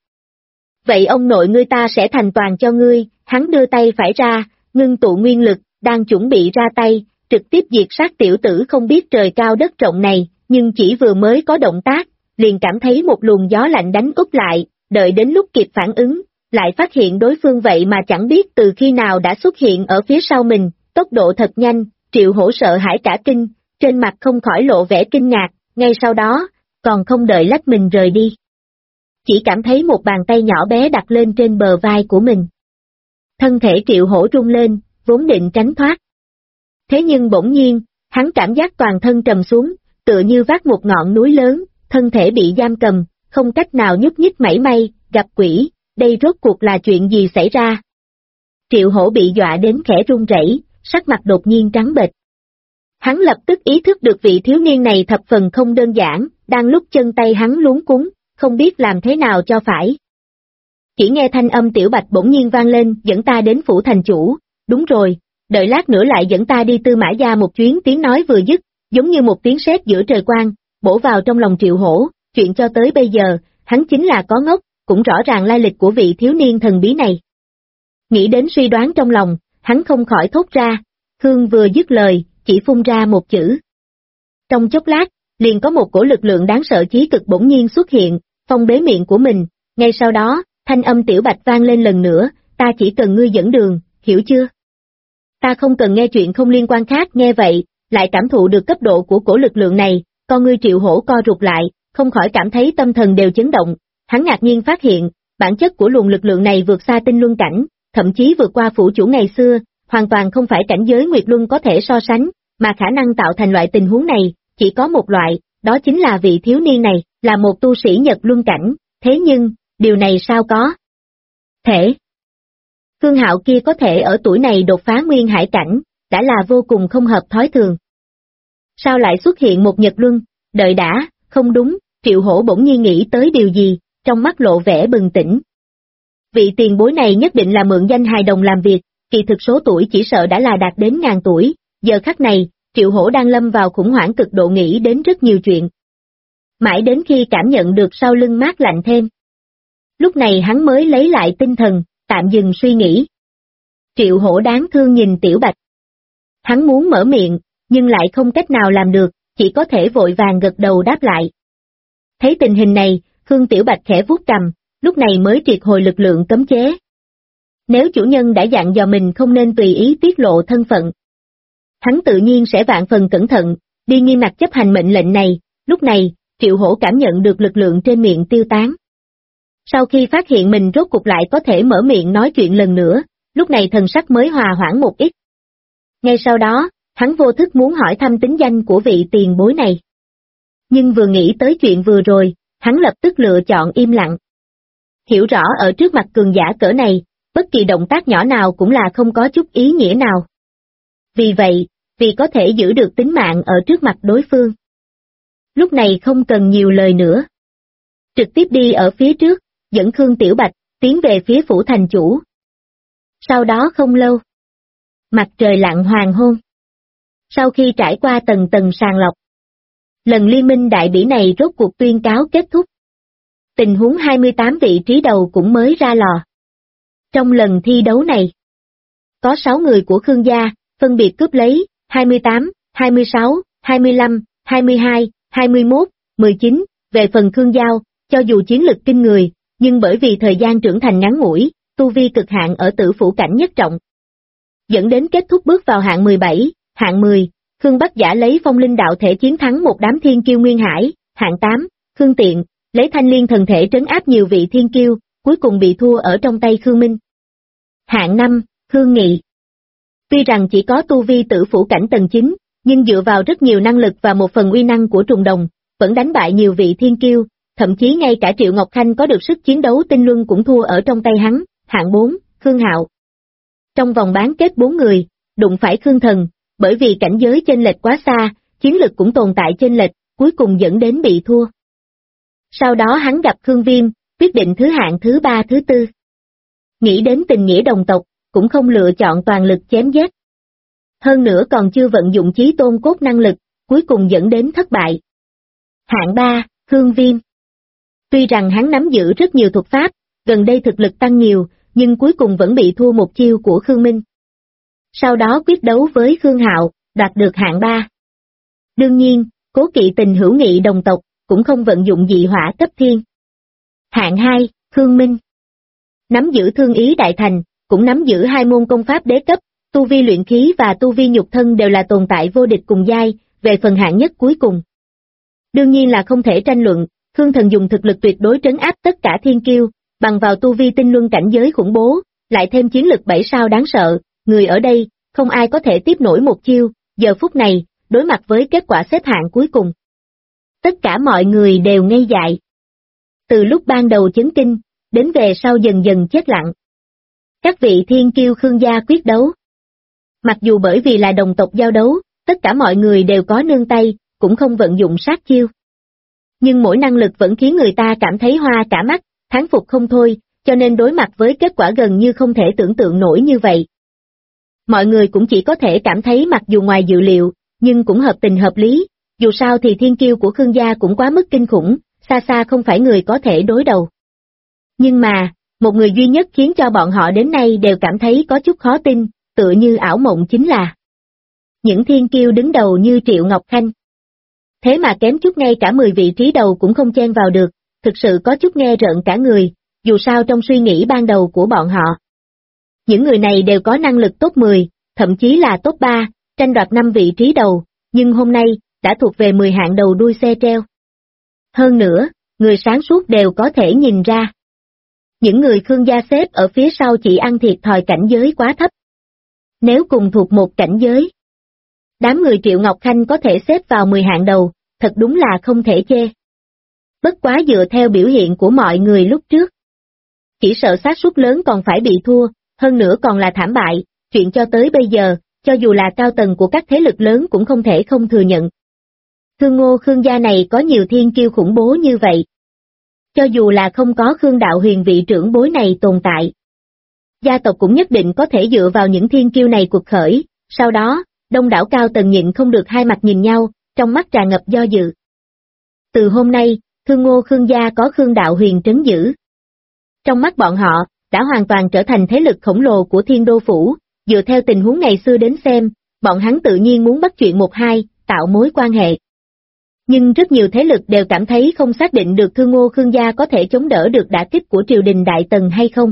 Vậy ông nội ngươi ta sẽ thành toàn cho ngươi, hắn đưa tay phải ra, ngưng tụ nguyên lực, đang chuẩn bị ra tay, trực tiếp diệt sát tiểu tử không biết trời cao đất rộng này, nhưng chỉ vừa mới có động tác, liền cảm thấy một luồng gió lạnh đánh úp lại, đợi đến lúc kịp phản ứng, lại phát hiện đối phương vậy mà chẳng biết từ khi nào đã xuất hiện ở phía sau mình, tốc độ thật nhanh, Triệu Hổ sợ hãi cả kinh, trên mặt không khỏi lộ vẻ kinh ngạc, ngay sau đó, còn không đợi lách mình rời đi. Chỉ cảm thấy một bàn tay nhỏ bé đặt lên trên bờ vai của mình. Thân thể Triệu Hổ rung lên, vốn định tránh thoát. Thế nhưng bỗng nhiên, hắn cảm giác toàn thân trầm xuống, tựa như vác một ngọn núi lớn, thân thể bị giam cầm, không cách nào nhúc nhích mảy may, gặp quỷ, đây rốt cuộc là chuyện gì xảy ra? Triệu Hổ bị dọa đến khẽ run rẩy, sắc mặt đột nhiên trắng bệch. Hắn lập tức ý thức được vị thiếu niên này thập phần không đơn giản, đang lúc chân tay hắn luống cuống, không biết làm thế nào cho phải. Chỉ nghe thanh âm Tiểu Bạch bỗng nhiên vang lên, dẫn ta đến phủ thành chủ, đúng rồi, đợi lát nữa lại dẫn ta đi Tư Mã Gia một chuyến. Tiếng nói vừa dứt, giống như một tiếng sét giữa trời quang, bổ vào trong lòng Triệu Hổ, chuyện cho tới bây giờ, hắn chính là có ngốc, cũng rõ ràng lai lịch của vị thiếu niên thần bí này. Nghĩ đến suy đoán trong lòng, hắn không khỏi thốt ra, Khương vừa dứt lời, chỉ phun ra một chữ. Trong chốc lát, liền có một cổ lực lượng đáng sợ chí cực bỗng nhiên xuất hiện, phong bế miệng của mình, ngay sau đó, thanh âm Tiểu Bạch vang lên lần nữa, ta chỉ cần ngươi dẫn đường, hiểu chưa? Ta không cần nghe chuyện không liên quan khác. Nghe vậy, lại cảm thụ được cấp độ của cổ lực lượng này, con ngươi Triệu Hổ co rụt lại, không khỏi cảm thấy tâm thần đều chấn động, hắn ngạc nhiên phát hiện, bản chất của luồng lực lượng này vượt xa tinh luân cảnh, thậm chí vượt qua phủ chủ ngày xưa, hoàn toàn không phải cảnh giới Nguyệt Luân có thể so sánh, mà khả năng tạo thành loại tình huống này, chỉ có một loại, đó chính là vị thiếu niên này, là một tu sĩ Nhật Luân cảnh, thế nhưng, điều này sao có thể? Phương Hạo kia có thể ở tuổi này đột phá nguyên hải cảnh, đã là vô cùng không hợp thói thường. Sao lại xuất hiện một Nhật Luân? Đợi đã, không đúng, Triệu Hổ bỗng nhiên nghĩ tới điều gì, trong mắt lộ vẻ bừng tỉnh. Vị tiền bối này nhất định là mượn danh hài đồng làm việc, kỳ thực số tuổi chỉ sợ đã là đạt đến ngàn tuổi, giờ khắc này, Triệu Hổ đang lâm vào khủng hoảng cực độ, nghĩ đến rất nhiều chuyện. Mãi đến khi cảm nhận được sau lưng mát lạnh thêm. Lúc này hắn mới lấy lại tinh thần, tạm dừng suy nghĩ. Triệu Hổ đáng thương nhìn Tiểu Bạch. Hắn muốn mở miệng, nhưng lại không cách nào làm được, chỉ có thể vội vàng gật đầu đáp lại. Thấy tình hình này, Khương Tiểu Bạch khẽ vuốt cằm, lúc này mới triệt hồi lực lượng cấm chế. Nếu chủ nhân đã dặn dò mình không nên tùy ý tiết lộ thân phận, hắn tự nhiên sẽ vạn phần cẩn thận, đi nghiêm ngặt chấp hành mệnh lệnh này. Lúc này, Triệu Hổ cảm nhận được lực lượng trên miệng tiêu tán. Sau khi phát hiện mình rốt cục lại có thể mở miệng nói chuyện lần nữa, lúc này thần sắc mới hòa hoãn một ít. Ngay sau đó, hắn vô thức muốn hỏi thăm tính danh của vị tiền bối này. Nhưng vừa nghĩ tới chuyện vừa rồi, hắn lập tức lựa chọn im lặng. Hiểu rõ ở trước mặt cường giả cỡ này, bất kỳ động tác nhỏ nào cũng là không có chút ý nghĩa nào. Vì vậy, vì có thể giữ được tính mạng ở trước mặt đối phương, lúc này không cần nhiều lời nữa. Trực tiếp đi ở phía trước, dẫn Khương Tiểu Bạch, tiến về phía phủ thành chủ. Sau đó không lâu, mặt trời lặn hoàng hôn. Sau khi trải qua tầng tầng sàng lọc, lần liên minh đại bỉ này rốt cuộc tuyên cáo kết thúc. Tình huống 28 vị trí đầu cũng mới ra lò. Trong lần thi đấu này, có 6 người của Khương gia, phân biệt cướp lấy 28, 26, 25, 22, 21, 19, về phần Khương Giao, cho dù chiến lực kinh người, nhưng bởi vì thời gian trưởng thành ngắn ngủi, tu vi cực hạn ở tử phủ cảnh nhất trọng, dẫn đến kết thúc bước vào hạng 17, hạng 10, Khương Bắc Giả lấy phong linh đạo thể chiến thắng một đám thiên kiêu nguyên hải, hạng 8, Khương Tiện, lấy thanh liên thần thể trấn áp nhiều vị thiên kiêu, cuối cùng bị thua ở trong tay Khương Minh. Hạng 5, Khương Nghị. Tuy rằng chỉ có tu vi tử phủ cảnh tầng 9, nhưng dựa vào rất nhiều năng lực và một phần uy năng của trùng đồng, vẫn đánh bại nhiều vị thiên kiêu, thậm chí ngay cả Triệu Ngọc Khanh có được sức chiến đấu tinh luân cũng thua ở trong tay hắn. Hạng 4, Khương Hạo. Trong vòng bán kết 4 người, đụng phải Khương Thần, bởi vì cảnh giới chênh lệch quá xa, chiến lực cũng tồn tại chênh lệch, cuối cùng dẫn đến bị thua. Sau đó hắn gặp Khương Viêm, quyết định thứ hạng thứ 3 thứ 4. Nghĩ đến tình nghĩa đồng tộc, cũng không lựa chọn toàn lực chém giết. Hơn nữa còn chưa vận dụng chí tôn cốt năng lực, cuối cùng dẫn đến thất bại. Hạng 3, Khương Viêm. Tuy rằng hắn nắm giữ rất nhiều thuật pháp, gần đây thực lực tăng nhiều, nhưng cuối cùng vẫn bị thua một chiêu của Khương Minh. Sau đó quyết đấu với Khương Hạo, đoạt được hạng 3. Đương nhiên, cố kỵ tình hữu nghị đồng tộc, cũng không vận dụng dị hỏa cấp thiên. Hạng 2, Khương Minh. Nắm giữ thương ý đại thành, cũng nắm giữ 2 môn công pháp đế cấp, tu vi luyện khí và tu vi nhục thân đều là tồn tại vô địch cùng giai, về phần hạng nhất cuối cùng. Đương nhiên là không thể tranh luận, Khương Thần dùng thực lực tuyệt đối trấn áp tất cả thiên kiêu, bằng vào tu vi tinh luân cảnh giới khủng bố, lại thêm chiến lực 7 sao đáng sợ, người ở đây, không ai có thể tiếp nổi một chiêu, giờ phút này, đối mặt với kết quả xếp hạng cuối cùng. Tất cả mọi người đều ngây dại. Từ lúc ban đầu chấn kinh, đến về sau dần dần chết lặng. Các vị thiên kiêu Khương gia quyết đấu. Mặc dù bởi vì là đồng tộc giao đấu, tất cả mọi người đều có nương tay, cũng không vận dụng sát chiêu. Nhưng mỗi năng lực vẫn khiến người ta cảm thấy hoa cả mắt, thán phục không thôi, cho nên đối mặt với kết quả gần như không thể tưởng tượng nổi như vậy. Mọi người cũng chỉ có thể cảm thấy mặc dù ngoài dự liệu, nhưng cũng hợp tình hợp lý, dù sao thì thiên kiêu của Khương gia cũng quá mức kinh khủng, xa xa không phải người có thể đối đầu. Nhưng mà, một người duy nhất khiến cho bọn họ đến nay đều cảm thấy có chút khó tin, tựa như ảo mộng chính là những thiên kiêu đứng đầu như Triệu Ngọc Khanh. Thế mà kém chút ngay cả 10 vị trí đầu cũng không chen vào được, thực sự có chút nghe rợn cả người, dù sao trong suy nghĩ ban đầu của bọn họ. Những người này đều có năng lực top 10, thậm chí là top 3, tranh đoạt 5 vị trí đầu, nhưng hôm nay, đã thuộc về 10 hạng đầu đuôi xe treo. Hơn nữa, người sáng suốt đều có thể nhìn ra. Những người Khương gia xếp ở phía sau chỉ ăn thiệt thòi cảnh giới quá thấp. Nếu cùng thuộc một cảnh giới, đám người Triệu Ngọc Khanh có thể xếp vào 10 hạng đầu, thật đúng là không thể chê. Bất quá dựa theo biểu hiện của mọi người lúc trước, chỉ sợ xác suất lớn còn phải bị thua, hơn nữa còn là thảm bại, chuyện cho tới bây giờ, cho dù là cao tầng của các thế lực lớn cũng không thể không thừa nhận. Khương Ngô Khương gia này có nhiều thiên kiêu khủng bố như vậy. Cho dù là không có Khương Đạo Huyền vị trưởng bối này tồn tại, gia tộc cũng nhất định có thể dựa vào những thiên kiêu này cuộc khởi, sau đó, đông đảo cao tầng nhịn không được hai mặt nhìn nhau, trong mắt tràn ngập do dự. Từ hôm nay, Khương Ngô Khương gia có Khương Đạo Huyền trấn giữ. Trong mắt bọn họ, đã hoàn toàn trở thành thế lực khổng lồ của Thiên Đô Phủ, dựa theo tình huống ngày xưa đến xem, bọn hắn tự nhiên muốn bắt chuyện một hai, tạo mối quan hệ. Nhưng rất nhiều thế lực đều cảm thấy không xác định được Khương Ngô Khương gia có thể chống đỡ được đả kích của triều đình Đại Tần hay không.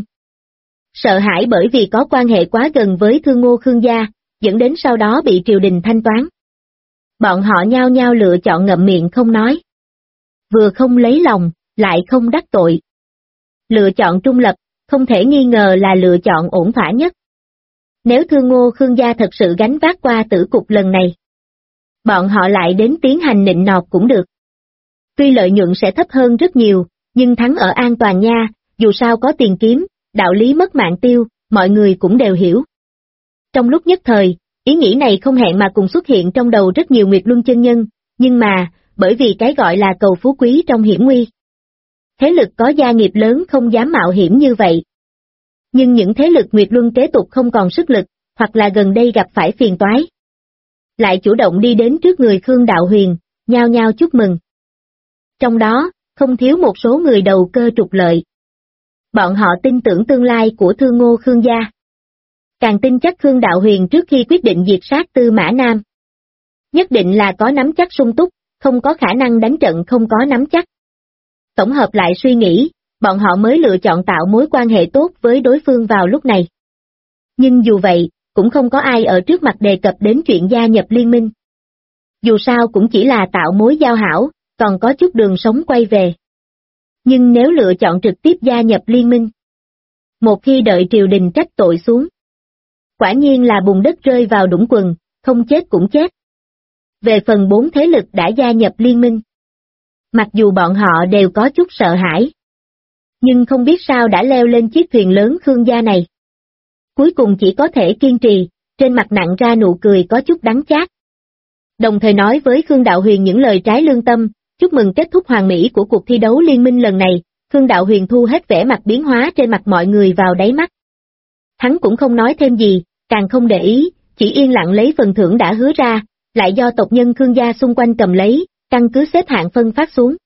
Sợ hãi bởi vì có quan hệ quá gần với Khương Ngô Khương gia, dẫn đến sau đó bị triều đình thanh toán. Bọn họ nhao nhao lựa chọn ngậm miệng không nói. Vừa không lấy lòng, lại không đắc tội. Lựa chọn trung lập, không thể nghi ngờ là lựa chọn ổn thỏa nhất. Nếu Khương Ngô Khương gia thật sự gánh vác qua tử cục lần này, bọn họ lại đến tiến hành nịnh nọt cũng được. Tuy lợi nhuận sẽ thấp hơn rất nhiều, nhưng thắng ở an toàn nha, dù sao có tiền kiếm, đạo lý mất mạng tiêu, mọi người cũng đều hiểu. Trong lúc nhất thời, ý nghĩ này không hẹn mà cùng xuất hiện trong đầu rất nhiều Nguyệt Luân chân nhân, nhưng mà, bởi vì cái gọi là cầu phú quý trong hiểm nguy. Thế lực có gia nghiệp lớn không dám mạo hiểm như vậy. Nhưng những thế lực Nguyệt Luân kế tục không còn sức lực, hoặc là gần đây gặp phải phiền toái, lại chủ động đi đến trước người Khương Đạo Huyền, nhao nhao chúc mừng. Trong đó, không thiếu một số người đầu cơ trục lợi. Bọn họ tin tưởng tương lai của Thương Ngô Khương gia. Càng tin chắc Khương Đạo Huyền trước khi quyết định diệt sát Tư Mã Nam. Nhất định là có nắm chắc sung túc, không có khả năng đánh trận không có nắm chắc. Tổng hợp lại suy nghĩ, bọn họ mới lựa chọn tạo mối quan hệ tốt với đối phương vào lúc này. Nhưng dù vậy, cũng không có ai ở trước mặt đề cập đến chuyện gia nhập liên minh. Dù sao cũng chỉ là tạo mối giao hảo, còn có chút đường sống quay về. Nhưng nếu lựa chọn trực tiếp gia nhập liên minh, một khi đợi triều đình trách tội xuống, quả nhiên là bùn đất rơi vào đũng quần, không chết cũng chết. Về phần 4 thế lực đã gia nhập liên minh, mặc dù bọn họ đều có chút sợ hãi, nhưng không biết sao đã leo lên chiếc thuyền lớn Khương gia này. cuối cùng chỉ có thể kiên trì, trên mặt nặng ra nụ cười có chút đắng chát. Đồng thời nói với Khương Đạo Huyền những lời trái lương tâm, chúc mừng kết thúc hoàn mỹ của cuộc thi đấu liên minh lần này. Khương Đạo Huyền thu hết vẻ mặt biến hóa trên mặt mọi người vào đáy mắt. Hắn cũng không nói thêm gì, càng không để ý, chỉ yên lặng lấy phần thưởng đã hứa ra, lại do tộc nhân Khương gia xung quanh cầm lấy, căn cứ xếp hạng phân phát xuống.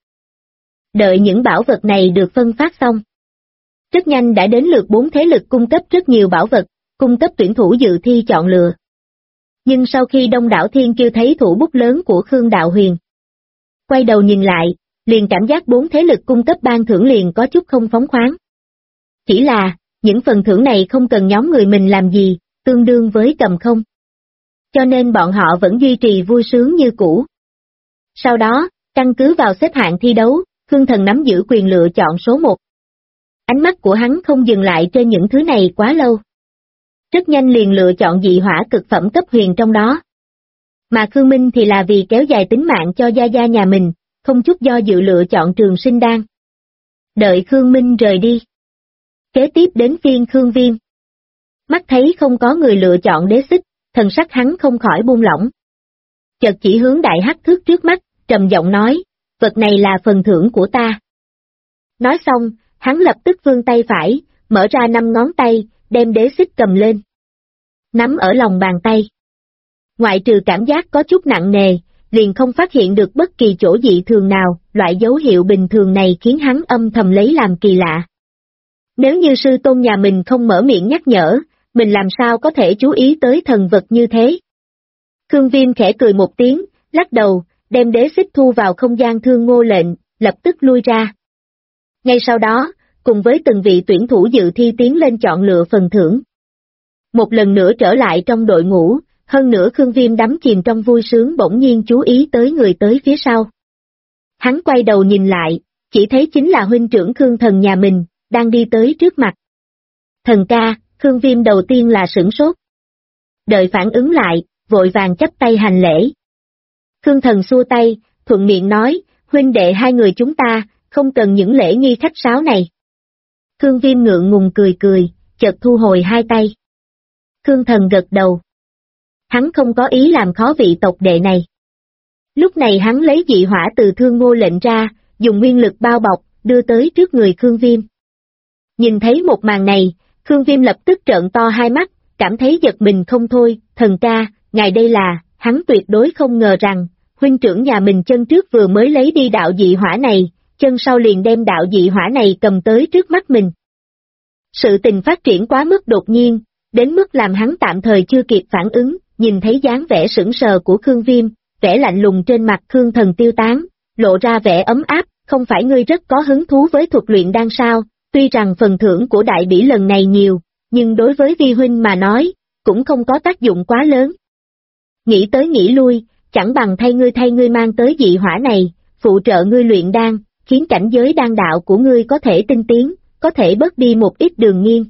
Đợi những bảo vật này được phân phát xong. Rất nhanh đã đến lượt 4 thế lực cung cấp rất nhiều bảo vật, cung cấp tuyển thủ dự thi chọn lựa. Nhưng sau khi Đông đảo Thiên Kiêu thấy thủ bút lớn của Khương Đạo Huyền, quay đầu nhìn lại, liền cảm giác 4 thế lực cung cấp ban thưởng liền có chút không phóng khoáng. Chỉ là, những phần thưởng này không cần nhóm người mình làm gì, tương đương với cầm không. Cho nên bọn họ vẫn duy trì vui sướng như cũ. Sau đó, căn cứ vào xếp hạng thi đấu, Khương Thần nắm giữ quyền lựa chọn số 1. Ánh mắt của hắn không dừng lại trên những thứ này quá lâu. Rất nhanh liền lựa chọn dị hỏa cực phẩm cấp huyền trong đó. Mà Khương Minh thì là vì kéo dài tính mạng cho gia gia nhà mình, không chút do dự lựa chọn trường sinh đan. Đợi Khương Minh rời đi. Kế tiếp đến phiên Khương Viêm. Mắt thấy không có người lựa chọn đế xích, thần sắc hắn không khỏi buông lỏng. Chợt chỉ hướng đại hắc thước trước mắt, trầm giọng nói, vật này là phần thưởng của ta. Nói xong, hắn lập tức vươn tay phải, mở ra 5 ngón tay, đem đế xích cầm lên. Nắm ở lòng bàn tay. Ngoại trừ cảm giác có chút nặng nề, liền không phát hiện được bất kỳ chỗ dị thường nào, loại dấu hiệu bình thường này khiến hắn âm thầm lấy làm kỳ lạ. Nếu như sư tôn nhà mình không mở miệng nhắc nhở, mình làm sao có thể chú ý tới thần vật như thế? Khương Viêm khẽ cười một tiếng, lắc đầu, đem đế xích thu vào không gian Thương Ngô lệnh, lập tức lui ra. Ngay sau đó, cùng với từng vị tuyển thủ dự thi tiến lên chọn lựa phần thưởng. Một lần nữa trở lại trong đội ngũ, hơn nữa Khương Viêm đắm chìm trong vui sướng bỗng nhiên chú ý tới người tới phía sau. Hắn quay đầu nhìn lại, chỉ thấy chính là huynh trưởng Khương Thần nhà mình, đang đi tới trước mặt. Thần ca, Khương Viêm đầu tiên là sửng sốt. Đợi phản ứng lại, vội vàng chắp tay hành lễ. Khương Thần xua tay, thuận miệng nói, huynh đệ hai người chúng ta, không cần những lễ nghi khách sáo này. Khương Viêm ngượng ngùng cười cười, chợt thu hồi hai tay. Khương Thần gật đầu. Hắn không có ý làm khó vị tộc đệ này. Lúc này hắn lấy dị hỏa từ Thương Ngô lệnh ra, dùng nguyên lực bao bọc, đưa tới trước người Khương Viêm. Nhìn thấy một màn này, Khương Viêm lập tức trợn to hai mắt, cảm thấy giật mình không thôi, thần ca, ngài đây là, hắn tuyệt đối không ngờ rằng, huynh trưởng nhà mình chân trước vừa mới lấy đi đạo dị hỏa này, chân sau liền đem đạo dị hỏa này cầm tới trước mắt mình. Sự tình phát triển quá mức đột nhiên, đến mức làm hắn tạm thời chưa kịp phản ứng, nhìn thấy dáng vẻ sững sờ của Khương Viêm, vẻ lạnh lùng trên mặt Khương Thần tiêu tán, lộ ra vẻ ấm áp, không phải ngươi rất có hứng thú với thuật luyện đan sao, tuy rằng phần thưởng của đại bỉ lần này nhiều, nhưng đối với vi huynh mà nói, cũng không có tác dụng quá lớn. Nghĩ tới nghĩ lui, chẳng bằng thay ngươi mang tới dị hỏa này, phụ trợ ngươi luyện đan, khiến cảnh giới đan đạo của ngươi có thể tinh tiến, có thể bớt đi một ít đường nghiêng.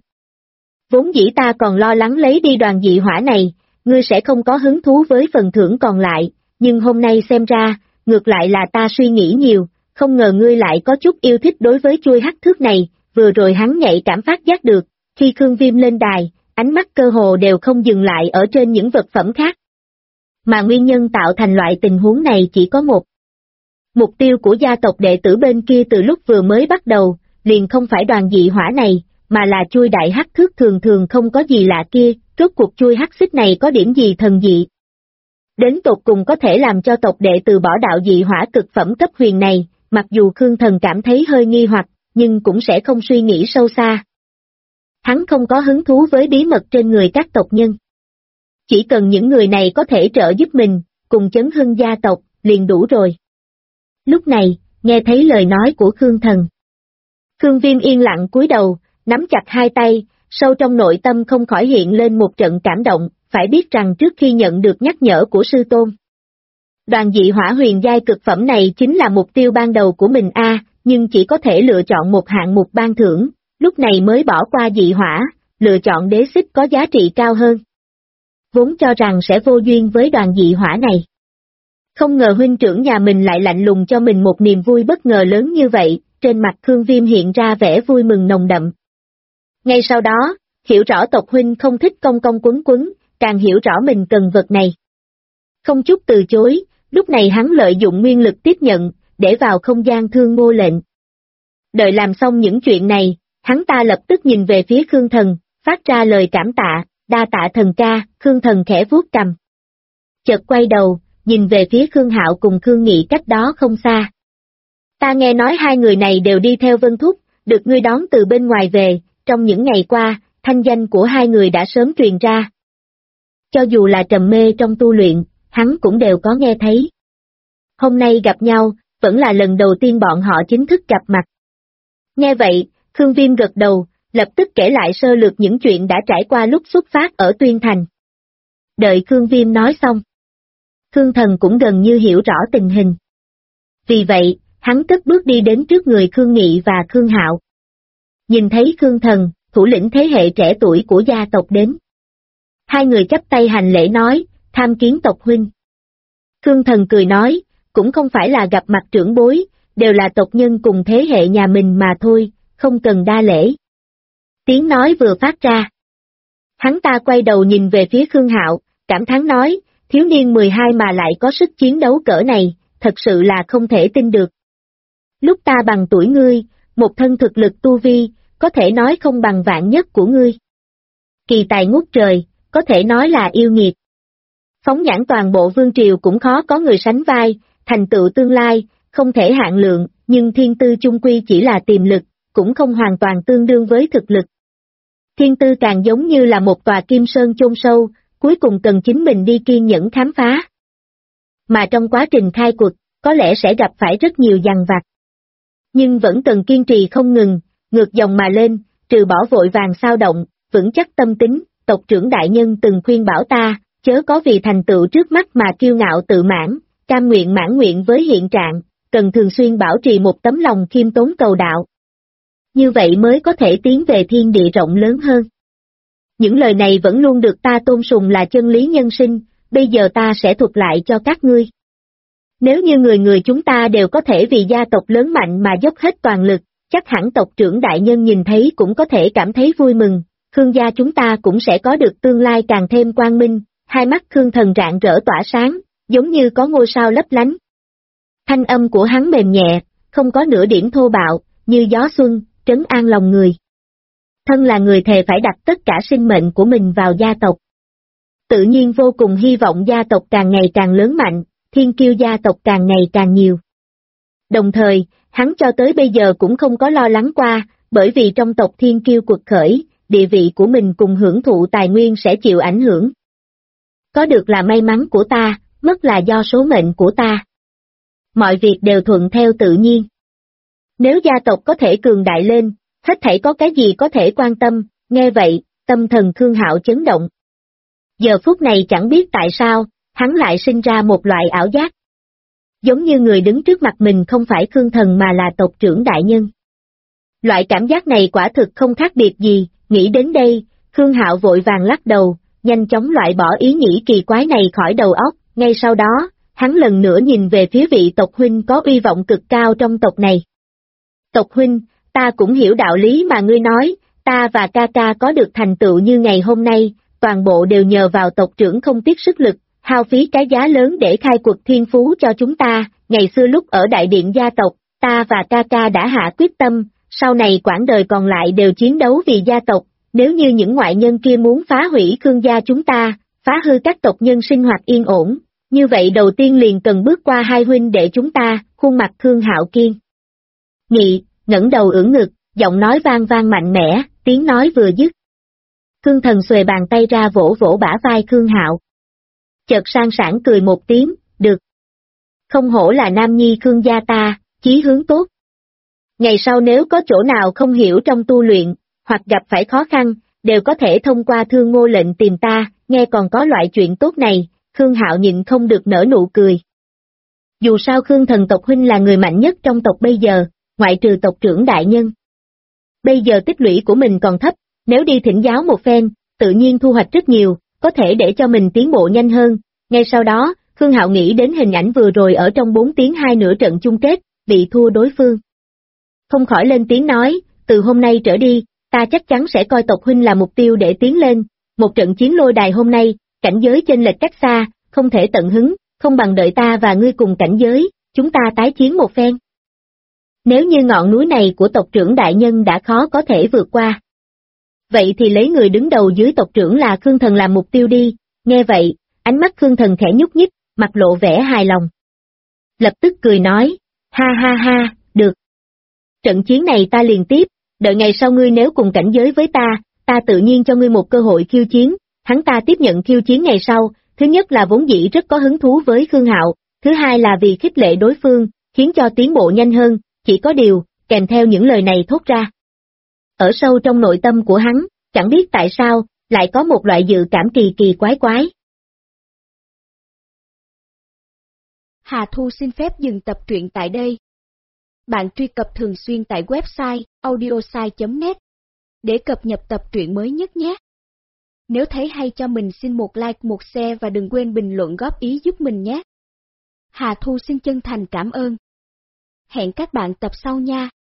Vốn dĩ ta còn lo lắng lấy đi đoàn dị hỏa này, ngươi sẽ không có hứng thú với phần thưởng còn lại, nhưng hôm nay xem ra, ngược lại là ta suy nghĩ nhiều, không ngờ ngươi lại có chút yêu thích đối với chuôi hắc thước này, vừa rồi hắn nhạy cảm phát giác được, khi Khương Viêm lên đài, ánh mắt cơ hồ đều không dừng lại ở trên những vật phẩm khác. Mà nguyên nhân tạo thành loại tình huống này chỉ có một. Mục tiêu của gia tộc đệ tử bên kia từ lúc vừa mới bắt đầu, liền không phải đoàn dị hỏa này, mà là chuôi đại hắc thước thường thường không có gì lạ kia, rốt cuộc chuôi hắc xích này có điểm gì thần dị. Đến tột cùng có thể làm cho tộc đệ từ bỏ đạo dị hỏa cực phẩm cấp huyền này, mặc dù Khương Thần cảm thấy hơi nghi hoặc, nhưng cũng sẽ không suy nghĩ sâu xa. Hắn không có hứng thú với bí mật trên người các tộc nhân. Chỉ cần những người này có thể trợ giúp mình, cùng chấn hưng gia tộc, liền đủ rồi. Lúc này, nghe thấy lời nói của Khương Thần. Khương Viêm yên lặng cúi đầu, nắm chặt hai tay, sâu trong nội tâm không khỏi hiện lên một trận cảm động, phải biết rằng trước khi nhận được nhắc nhở của sư tôn. Đoàn dị hỏa huyền giai cực phẩm này chính là mục tiêu ban đầu của mình nhưng chỉ có thể lựa chọn một hạng mục ban thưởng, lúc này mới bỏ qua dị hỏa, lựa chọn đế xích có giá trị cao hơn. Vốn cho rằng sẽ vô duyên với đoàn dị hỏa này. Không ngờ huynh trưởng nhà mình lại lạnh lùng cho mình một niềm vui bất ngờ lớn như vậy, trên mặt Khương Viêm hiện ra vẻ vui mừng nồng đậm. Ngay sau đó, hiểu rõ tộc huynh không thích cong cong quấn quấn, càng hiểu rõ mình cần vật này. Không chút từ chối, lúc này hắn lợi dụng nguyên lực tiếp nhận, để vào không gian Thương Ngô lệnh. Đợi làm xong những chuyện này, hắn ta lập tức nhìn về phía Khương Thần, phát ra lời cảm tạ, đa tạ thần ca. Khương Thần khẽ vuốt cằm. Chợt quay đầu, nhìn về phía Khương Hạo cùng Khương Nghị cách đó không xa. Ta nghe nói hai người này đều đi theo Vân Thúc, được ngươi đón từ bên ngoài về, trong những ngày qua, thanh danh của hai người đã sớm truyền ra. Cho dù là trầm mê trong tu luyện, hắn cũng đều có nghe thấy. Hôm nay gặp nhau, vẫn là lần đầu tiên bọn họ chính thức gặp mặt. Nghe vậy, Khương Viêm gật đầu, lập tức kể lại sơ lược những chuyện đã trải qua lúc xuất phát ở Tuyên Thành. Đợi Khương Viêm nói xong, Khương Thần cũng gần như hiểu rõ tình hình. Vì vậy, hắn cất bước đi đến trước người Khương Nghị và Khương Hạo. Nhìn thấy Khương Thần, thủ lĩnh thế hệ trẻ tuổi của gia tộc đến. Hai người chắp tay hành lễ nói, tham kiến tộc huynh. Khương Thần cười nói, cũng không phải là gặp mặt trưởng bối, đều là tộc nhân cùng thế hệ nhà mình mà thôi, không cần đa lễ. Tiếng nói vừa phát ra. Hắn ta quay đầu nhìn về phía Khương Hạo, cảm thán nói, thiếu niên 12 mà lại có sức chiến đấu cỡ này, thật sự là không thể tin được. Lúc ta bằng tuổi ngươi, một thân thực lực tu vi, có thể nói không bằng vạn nhất của ngươi. Kỳ tài ngút trời, có thể nói là yêu nghiệt. Phóng nhãn toàn bộ vương triều cũng khó có người sánh vai, thành tựu tương lai, không thể hạn lượng, nhưng thiên tư chung quy chỉ là tiềm lực, cũng không hoàn toàn tương đương với thực lực. Thiên tư càng giống như là một tòa kim sơn chôn sâu, cuối cùng cần chính mình đi kiên nhẫn khám phá. Mà trong quá trình khai cuộc, có lẽ sẽ gặp phải rất nhiều dằn vặt. Nhưng vẫn cần kiên trì không ngừng, ngược dòng mà lên, trừ bỏ vội vàng xao động, vững chắc tâm tính. Tộc trưởng đại nhân từng khuyên bảo ta, chớ có vì thành tựu trước mắt mà kiêu ngạo tự mãn, cam nguyện mãn nguyện với hiện trạng, cần thường xuyên bảo trì một tấm lòng khiêm tốn cầu đạo. Như vậy mới có thể tiến về thiên địa rộng lớn hơn. Những lời này vẫn luôn được ta tôn sùng là chân lý nhân sinh, bây giờ ta sẽ thuật lại cho các ngươi. Nếu như người người chúng ta đều có thể vì gia tộc lớn mạnh mà dốc hết toàn lực, chắc hẳn tộc trưởng đại nhân nhìn thấy cũng có thể cảm thấy vui mừng. Khương gia chúng ta cũng sẽ có được tương lai càng thêm quang minh. Hai mắt Khương Thần rạng rỡ tỏa sáng, giống như có ngôi sao lấp lánh. Thanh âm của hắn mềm nhẹ, không có nửa điểm thô bạo, như gió xuân, trấn an lòng người. Thân là người thề phải đặt tất cả sinh mệnh của mình vào gia tộc. Tự nhiên vô cùng hy vọng gia tộc càng ngày càng lớn mạnh, thiên kiêu gia tộc càng ngày càng nhiều. Đồng thời, hắn cho tới bây giờ cũng không có lo lắng qua, bởi vì trong tộc thiên kiêu quật khởi, địa vị của mình cùng hưởng thụ tài nguyên sẽ chịu ảnh hưởng. Có được là may mắn của ta, mất là do số mệnh của ta. Mọi việc đều thuận theo tự nhiên. Nếu gia tộc có thể cường đại lên, hết thảy có cái gì có thể quan tâm, nghe vậy, tâm thần Khương Hạo chấn động. Giờ phút này chẳng biết tại sao, hắn lại sinh ra một loại ảo giác. Giống như người đứng trước mặt mình không phải Khương Thần mà là tộc trưởng đại nhân. Loại cảm giác này quả thực không khác biệt gì, nghĩ đến đây, Khương Hạo vội vàng lắc đầu, nhanh chóng loại bỏ ý nghĩ kỳ quái này khỏi đầu óc, ngay sau đó, hắn lần nữa nhìn về phía vị tộc huynh có uy vọng cực cao trong tộc này. Tộc huynh, ta cũng hiểu đạo lý mà ngươi nói, ta và ca ca có được thành tựu như ngày hôm nay, toàn bộ đều nhờ vào tộc trưởng không tiếc sức lực, hao phí cái giá lớn để khai cuộc thiên phú cho chúng ta. Ngày xưa lúc ở đại điện gia tộc, ta và ca ca đã hạ quyết tâm, sau này quãng đời còn lại đều chiến đấu vì gia tộc, nếu như những ngoại nhân kia muốn phá hủy Khương gia chúng ta, phá hư các tộc nhân sinh hoạt yên ổn, như vậy đầu tiên liền cần bước qua hai huynh đệ chúng ta. Khuôn mặt Khương Hạo kiên nghị, ngẩng đầu ưỡn ngực, giọng nói vang vang mạnh mẽ, tiếng nói vừa dứt. Khương Thần xuề bàn tay ra vỗ vỗ bả vai Khương Hạo. Chợt sang sảng cười một tiếng, được. Không hổ là nam nhi Khương gia ta, chí hướng tốt. Ngày sau nếu có chỗ nào không hiểu trong tu luyện, hoặc gặp phải khó khăn, đều có thể thông qua Thương Ngô lệnh tìm ta. Nghe còn có loại chuyện tốt này, Khương Hạo nhịn không được nở nụ cười. Dù sao Khương Thần tộc huynh là người mạnh nhất trong tộc bây giờ, ngoại trừ tộc trưởng đại nhân. Bây giờ tích lũy của mình còn thấp, nếu đi thỉnh giáo một phen, tự nhiên thu hoạch rất nhiều, có thể để cho mình tiến bộ nhanh hơn. Ngay sau đó, Khương Hạo nghĩ đến hình ảnh vừa rồi ở trong 4 tiếng 2 nửa trận chung kết, bị thua đối phương. Không khỏi lên tiếng nói, từ hôm nay trở đi, ta chắc chắn sẽ coi tộc huynh là mục tiêu để tiến lên, một trận chiến lôi đài hôm nay, cảnh giới chênh lệch cách xa, không thể tận hứng, không bằng đợi ta và ngươi cùng cảnh giới, chúng ta tái chiến một phen. Nếu như ngọn núi này của tộc trưởng đại nhân đã khó có thể vượt qua, vậy thì lấy người đứng đầu dưới tộc trưởng là Khương Thần làm mục tiêu đi. Nghe vậy, ánh mắt Khương Thần khẽ nhúc nhích, mặt lộ vẻ hài lòng. Lập tức cười nói, ha ha ha, được. Trận chiến này ta liền tiếp, đợi ngày sau ngươi nếu cùng cảnh giới với ta tự nhiên cho ngươi một cơ hội khiêu chiến. Hắn ta tiếp nhận khiêu chiến ngày sau, thứ nhất là vốn dĩ rất có hứng thú với Khương Hạo, thứ hai là vì khích lệ đối phương, khiến cho tiến bộ nhanh hơn, chỉ có điều, kèm theo những lời này thốt ra. Ở sâu trong nội tâm của hắn, chẳng biết tại sao, lại có một loại dự cảm kỳ kỳ quái quái. Hà Thu xin phép dừng tập truyện tại đây. Bạn truy cập thường xuyên tại website audiosai.net để cập nhật tập truyện mới nhất nhé. Nếu thấy hay cho mình xin một like, một share và đừng quên bình luận góp ý giúp mình nhé. Hà Thu xin chân thành cảm ơn. Hẹn các bạn tập sau nha.